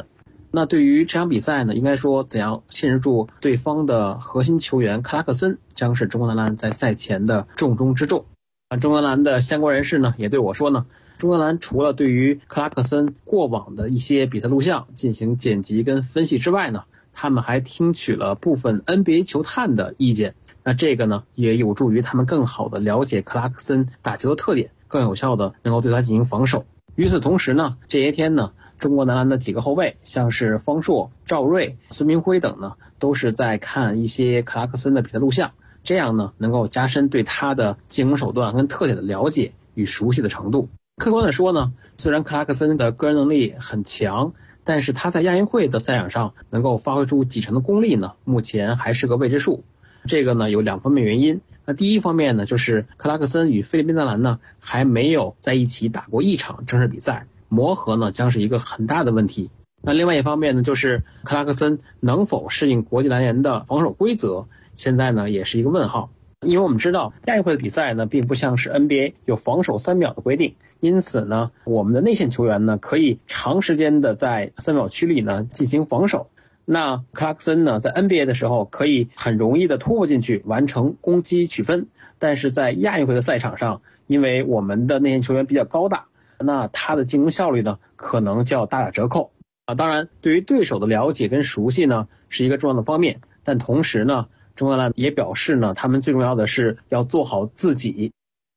那对于这场比赛呢，应该说怎样限制住对方的核心球员克拉克森，将是中国男篮在赛前的重中之重。中国男篮的相关人士呢，也对我说呢，中国男篮除了对于克拉克森过往的一些比赛录像进行剪辑跟分析之外呢，他们还听取了部分 NBA 球探的意见。那这个呢，也有助于他们更好的了解克拉克森打球的特点，更有效的能够对他进行防守。与此同时呢，这些天呢，中国男篮的几个后卫，像是方硕、赵睿、孙铭徽等呢，都是在看一些克拉克森的比赛录像，这样呢，能够加深对他的进攻手段跟特点的了解与熟悉的程度。客观的说呢，虽然克拉克森的个人能力很强，但是他在亚运会的赛场上能够发挥出几成的功力呢，目前还是个未知数。这个呢，有2方面原因。那第一方面呢，就是克拉克森与菲律宾男篮呢还没有在一起打过一场正式比赛，磨合呢将是一个很大的问题。那另外一方面呢，就是克拉克森能否适应国际篮联的防守规则，现在呢也是一个问号。因为我们知道亚运会的比赛呢并不像是 NBA 有防守3秒的规定，因此呢我们的内线球员呢可以长时间的在3秒区里呢进行防守。那克拉克森呢在 NBA 的时候可以很容易的突破进去完成攻击取分，但是在亚运会的赛场上，因为我们的内线球员比较高大，那他的进攻效率呢可能就要大打折扣。当然对于对手的了解跟熟悉呢是一个重要的方面，但同时呢中国男篮也表示呢，他们最重要的是要做好自己。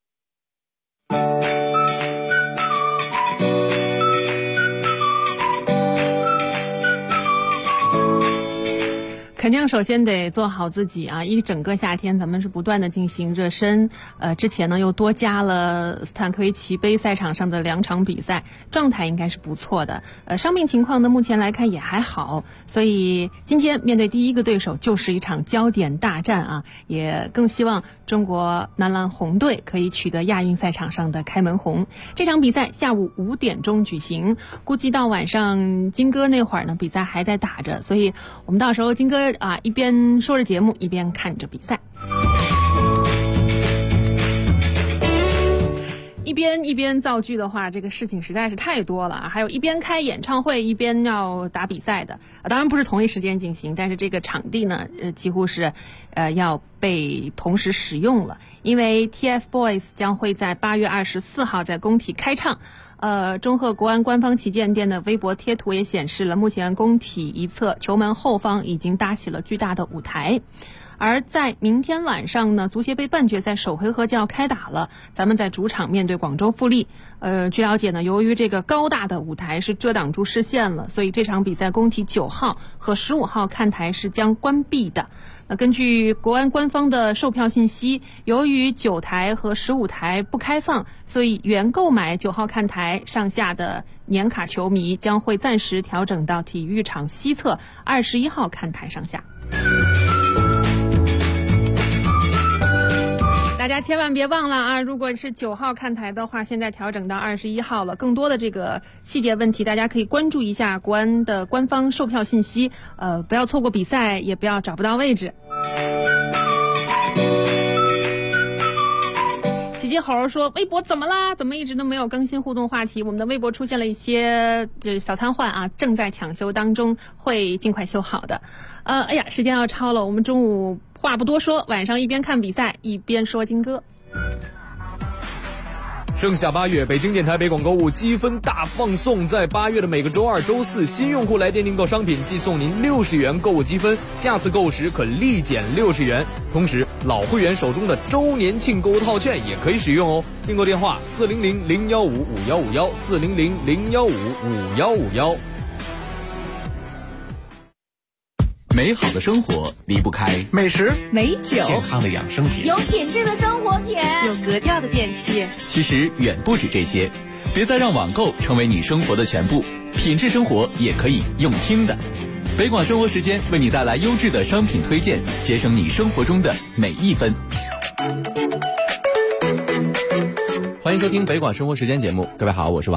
肯定首先得做好自己啊！一整个夏天咱们是不断的进行热身，之前呢又多加了斯坦科维奇杯赛场上的2场比赛，状态应该是不错的。伤病情况呢目前来看也还好，所以今天面对第一个对手就是一场焦点大战啊！也更希望中国男篮红队可以取得亚运赛场上的开门红。这场比赛下午5点钟举行，估计到晚上金哥那会儿呢比赛还在打着，所以我们到时候金哥一边说着节目一边看着比赛，一边造句的话，这个事情实在是太多了啊！还有一边开演唱会一边要打比赛的，当然不是同一时间进行，但是这个场地呢，几乎是要被同时使用了，因为 TFBOYS 将会在8月24号在工体开唱。中赫国安官方旗舰店的微博贴图也显示了，目前工体一侧球门后方已经搭起了巨大的舞台。而在明天晚上呢，足协杯半决赛首回合就要开打了，咱们在主场面对广州富力。据了解呢，由于这个高大的舞台是遮挡住视线了，所以这场比赛工体9号和15号看台是将关闭的。根据国安官方的售票信息，由于9台和15台不开放，所以原购买9号看台上下的年卡球迷将会暂时调整到体育场西侧21号看台上下。大家千万别忘了啊！如果是9号看台的话，现在调整到21号了。更多的这个细节问题，大家可以关注一下国安的官方售票信息。不要错过比赛，也不要找不到位置。姐姐猴说：“微博怎么啦？怎么一直都没有更新互动话题？我们的微博出现了一些小瘫痪啊，正在抢修当中，会尽快修好的。哎呀，时间要超了，我们中午话不多说，晚上一边看比赛一边说金歌。 盛夏8月，北京电台北广购物积分大放送，在8月的每个周二、周四，新用户来电订购商品即送您60元购物积分，下次购物时可立减60元。同时，老会员手中的周年庆购物套券也可以使用哦。订购电话：400-015-5151，400-015-5151。 美好的生活离不开美食、 美酒、 健康的养生品、 有品质的生活品、 有格调的电器。 其实远不止这些，别再让网购成为你生活的全部，品质生活也可以用听的。北广生活时间为你带来优质的商品推荐，节省你生活中的每一分。 欢迎收听北广生活时间节目，各位好，我是王磊。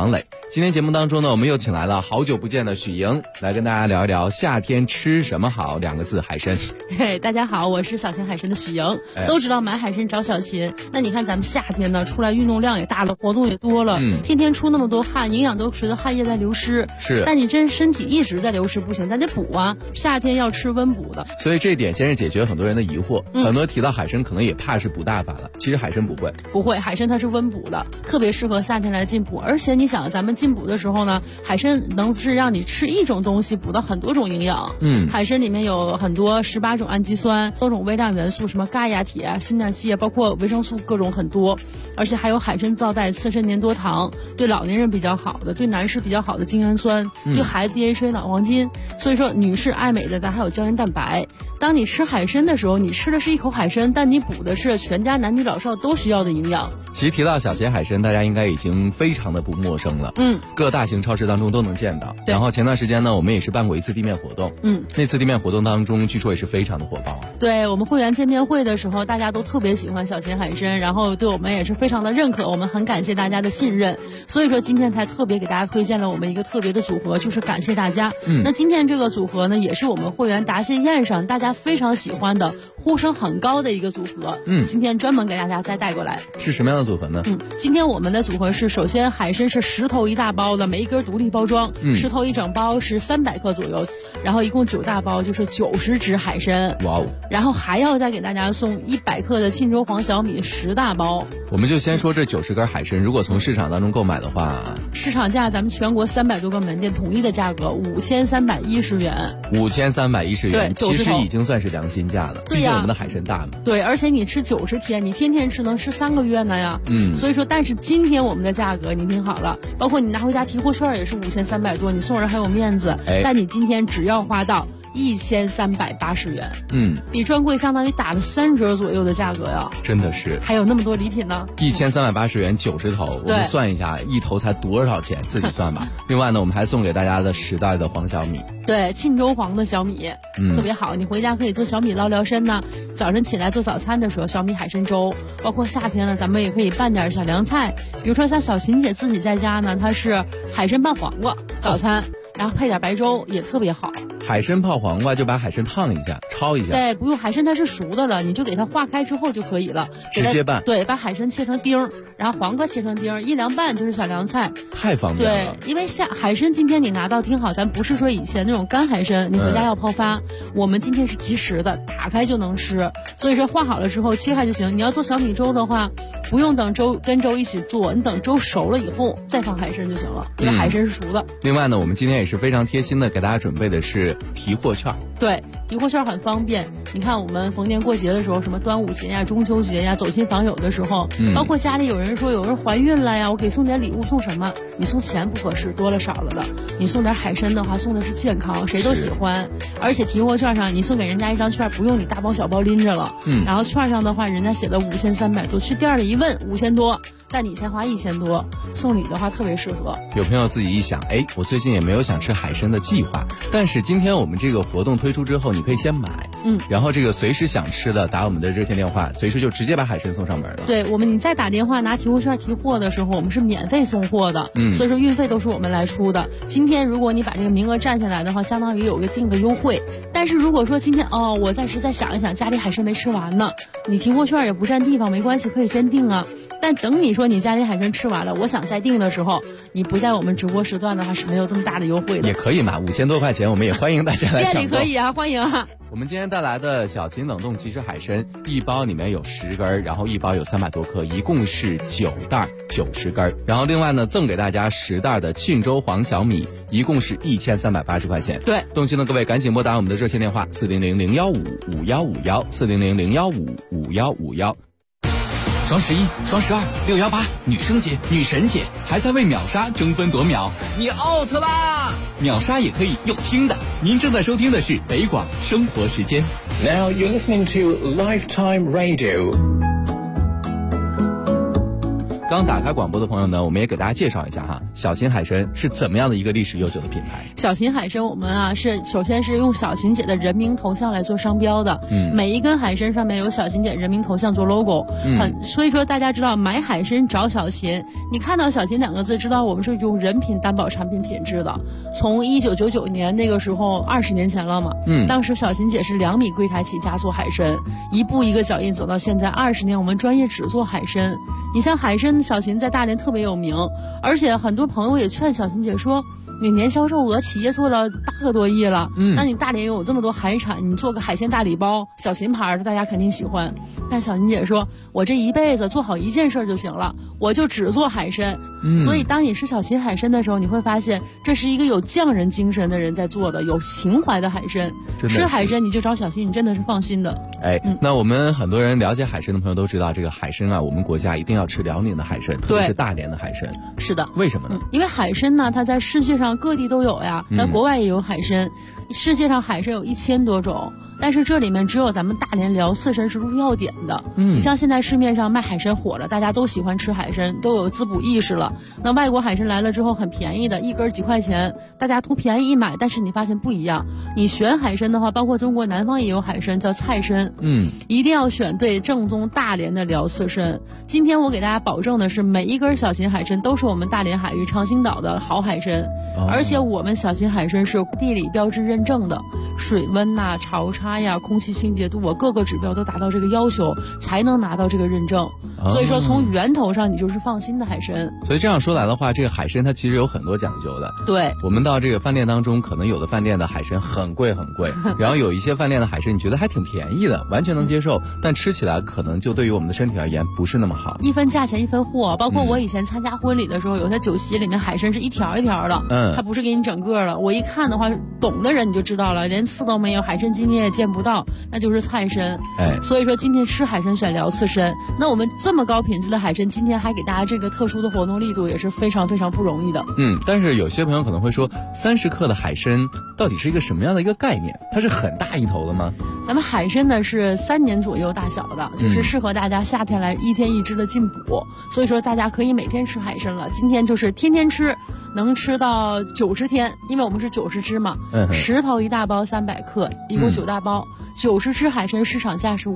今天节目当中呢，我们又请来了好久不见的许莹，来跟大家聊一聊夏天吃什么好，2个字，海参。 对，大家好，我是小秦海参的许莹。都知道买海参找小秦，那你看咱们夏天呢，出来运动量也大了，活动也多了，天天出那么多汗，营养都随着汗液在流失。 是， 但你真身体一直在流失不行，咱得补啊。夏天要吃温补的。 所以这一点先是解决很多人的疑惑，很多提到海参可能也怕是补大发了，其实海参不会。 不会，海参它是温补的，特别适合夏天来进补。而且你想，咱们进补的时候呢，海参能是让你吃一种东西补到很多种营养。海参里面有很多18种氨基酸，多种微量元素，什么钙呀、铁啊、锌啊、硒啊，包括维生素各种很多。而且还有海参皂带刺身粘多糖，对老年人比较好的，对男士比较好的精氨酸，对孩子 DHA 脑黄金。所以说女士爱美的咱还有胶原蛋白。当你吃海参的时候，你吃的是一口海参，但你补的是全家男女老少都需要的营养。 其实提到小秦海参，大家应该已经非常的不陌生了。各大型超市当中都能见到。然后前段时间呢，我们也是办过一次地面活动。那次地面活动当中，据说也是非常的火爆。 对，我们会员见面会的时候，大家都特别喜欢小秦海参，然后对我们也是非常的认可，我们很感谢大家的信任。所以说今天才特别给大家推荐了我们一个特别的组合，就是感谢大家。那今天这个组合呢，也是我们会员答谢宴上大家非常喜欢的、呼声很高的一个组合。今天专门给大家再带过来。 是什么样的组合呢？ 今天我们的组合是，首先海参是10头1大包的，每一根独立包装，10头1整包是300克左右，然后一共9大包就是90只海参。 哇哦！ 然后还要再给大家送100克的沁州黄小米10大包。 我们就先说这90根海参，如果从市场当中购买的话， 市场价咱们全国300多个门店统一的价格5310元。 5310元， 对， 其实已经算是良心价了。 对呀， 毕竟我们的海参大嘛。 对，而且你吃90天，你天天吃能吃3个月呢呀。所以说，但是今天我们的价格你听好了，包括你拿回家提货券也是5300多，你送人还有面子。但你今天只要花到1380元，比专柜相当于打了3折左右的价格呀， 真的是。 还有那么多礼品呢 ，1380元90头，我们算一下，一头才多少钱，自己算吧。另外呢，我们还送给大家的10袋的黄小米， 对，沁州黄的小米，特别好，你回家可以做小米捞参呢。早晨起来做早餐的时候，小米海参粥，包括夏天呢，咱们也可以拌点小凉菜，比如说像小秦姐自己在家呢，她是海参拌黄瓜早餐。然后配点白粥也特别好。 海参泡黄瓜就把海参烫一下，焯一下。 对，不用，海参它是熟的了，你就给它化开之后就可以了， 直接拌。 对，把海参切成丁，然后黄瓜切成丁，一凉拌就是小凉菜， 太方便了。 对，因为海参今天你拿到听好，咱不是说以前那种干海参，你回家要泡发，我们今天是即食的，打开就能吃。所以说化好了之后切开就行。你要做小米粥的话，不用等粥跟粥一起做，你等粥熟了以后再放海参就行了，因为海参是熟的。 另外呢，我们今天也是非常贴心的给大家准备的是提货券。 对，提货券很方便。你看我们逢年过节的时候，什么端午节呀、中秋节呀，走亲访友的时候，包括家里有人说有人怀孕了呀，我给送点礼物，送什么？你送钱不合适，多了少了的。你送点海参的话，送的是健康，谁都喜欢。而且提货券上你送给人家一张券，不用你大包小包拎着了。然后券上的话，人家写的5300多，去店里一问5000多。但你先花1000多，送礼的话特别适合。 有朋友自己一想，哎，我最近也没有想吃海参的计划，但是今天我们这个活动推出之后，你可以先买，然后这个随时想吃的打我们的热线电话，随时就直接把海参送上门了。 对，你再打电话拿提货券提货的时候，我们是免费送货的，所以说运费都是我们来出的。今天如果你把这个名额占下来的话，相当于有个定个优惠。但是如果说今天我暂时再想一想，家里海参没吃完呢，你提货券也不占地方，没关系，可以先定啊。但等你说你家里海参吃完了，我想再订的时候，你不在我们直播时段的话是没有这么大的优惠的。 也可以嘛，5000多块钱，我们也欢迎大家来抢购。 店里可以啊，欢迎啊。 我们今天带来的小秦冷冻即食海参，一包里面有10根，然后一包有300多克，一共是9袋90根。然后另外呢，赠给大家10袋的沁州黄小米，一共是1380块钱。 对， 动心的各位赶紧拨打我们的热线电话400-015-5151，400-015-5151。 双11、双12、618，女生节、女神节，还在为秒杀争分夺秒，你 out 啦！秒杀也可以用听的。您正在收听的是北广生活时间。 Now you're listening to Lifetime Radio。 刚打开广播的朋友呢，我们也给大家介绍一下哈。 小秦海参是怎么样的一个历史悠久的品牌？ 小秦海参我们是首先是用小秦姐的人名头像来做商标的，每一根海参上面有小秦姐人名头像做 logo，所以说大家知道买海参找小秦，你看到小秦2个字，知道我们是用人品担保产品品质的。从1999年那个时候20年前了嘛，当时小秦姐是2米柜台起家做海参，一步一个脚印走到现在20年，我们专业只做海参。你像海参，小秦在大连特别有名，而且很多朋友也劝小秦姐说，你年销售额企业做到8个多亿了，那你大连有这么多海产，你做个海鲜大礼包，小秦牌的大家肯定喜欢。但小秦姐说，我这一辈子做好一件事就行了，我就只做海参。所以当你吃小秦海参的时候，你会发现这是一个有匠人精神的人在做的，有情怀的海参。吃海参你就找小秦，你真的是放心的。 那我们很多人了解海参的朋友都知道，这个海参啊，我们国家一定要吃辽宁的海参，特别是大连的海参。 是的。 为什么呢？ 因为海参呢，它在世界上各地都有呀，在国外也有海参，世界上海参有1000多种。但是这里面只有咱们大连辽刺参是入药典的。你像现在市面上卖海参火了，大家都喜欢吃海参，都有滋补意识了。那外国海参来了之后很便宜的，一根几块钱，大家图便宜一买。但是你发现不一样，你选海参的话，包括中国南方也有海参叫菜参，一定要选对正宗大连的辽刺参。今天我给大家保证的是，每一根小秦海参都是我们大连海域长兴岛的好海参，而且我们小秦海参是地理标志认证的，水温呐、潮差呀、空气清洁度啊，各个指标都达到这个要求，才能拿到这个认证。所以说从源头上你就是放心的海参。 所以这样说来的话，这个海参它其实有很多讲究的。 对， 我们到这个饭店当中，可能有的饭店的海参很贵很贵，然后有一些饭店的海参你觉得还挺便宜的，完全能接受，但吃起来可能就对于我们的身体而言不是那么好。 一分价钱一分货，包括我以前参加婚礼的时候，有些酒席里面海参是一条一条的，它不是给你整个的。我一看的话，懂的人你就知道了，连刺都没有，海参筋你也见不到，那就是菜参。所以说今天吃海参选辽刺参，那我们这么高品质的海参，今天还给大家这个特殊的活动力度，也是非常非常不容易的。 但是有些朋友可能会说，30克的海参到底是一个什么样的一个概念？它是很大一头的吗？ 咱们海参呢是3年左右大小的，就是适合大家夏天来一天一只的进补，所以说大家可以每天吃海参了。今天就是天天吃，能吃到90天，因为我们是90只嘛，10头1大包300克，一共9大包，90只海参市场价是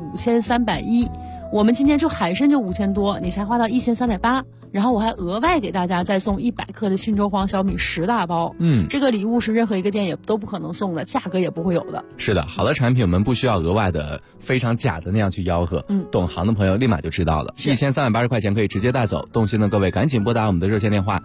5310，我们今天就海参就5000多，你才花到1380。然后我还额外给大家再送100克的忻州黄小米10大包，这个礼物是任何一个店也都不可能送的，价格也不会有的。 是的，好的产品我们不需要额外的非常假的那样去吆喝，懂行的朋友立马就知道了。1380块钱可以直接带走，动心的各位赶紧拨打我们的热线电话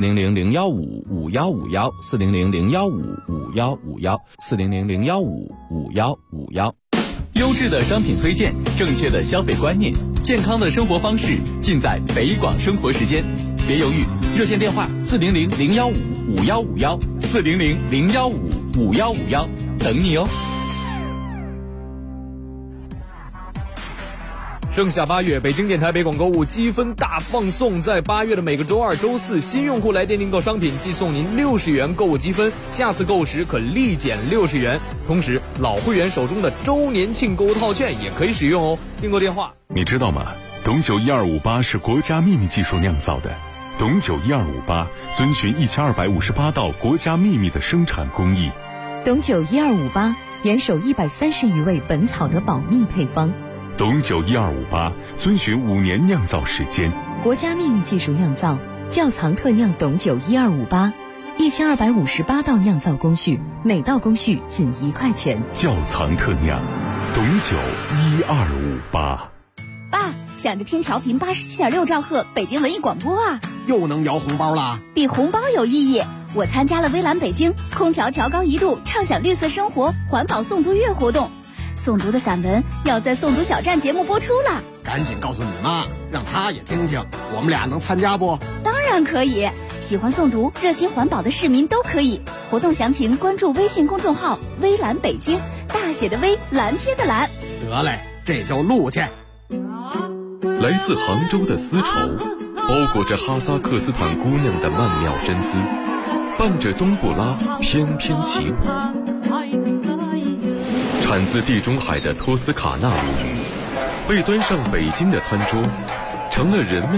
400-015-5151，400-015-5151，400-015-5151。 优质的商品推荐，正确的消费观念，健康的生活方式，尽在北广生活时间。别犹豫，热线电话400-015-5151，400-015-5151，等你哦。 盛夏8月，北京电台北广购物积分大放送，在8月的每个周二、周四，新用户来电订购商品即送您60元购物积分，下次购时可立减60元。同时，老会员手中的周年庆购物套券也可以使用哦。订购电话， 你知道吗？董酒1258是国家秘密技术酿造的，董酒1258遵循1258道国家秘密的生产工艺。 董酒1258严守130余位本草的保密配方。 董酒1258遵循5年酿造时间， 国家秘密技术酿造，窖藏特酿董酒1258，1258道酿造工序，每道工序仅1块钱。 窖藏特酿，董酒1258。 爸，想着听调频87.6兆赫北京文艺广播啊， 又能摇红包啦？ 比红包有意义。我参加了微蓝北京空调调高1度，畅享绿色生活环保诵读月活动。诵读的散文要在诵读小站节目播出了， 赶紧告诉你妈，让她也听听，我们俩能参加不？ 当然可以，喜欢诵读、热心环保的市民都可以。活动详情关注微信公众号“微蓝北京”，大写的微，蓝天的蓝。 得嘞，这就录去。 来自杭州的丝绸，包裹着哈萨克斯坦姑娘的曼妙真姿，伴着冬不拉翩翩起舞。产自地中海的托斯卡纳舞，被端上北京的餐桌，成了人们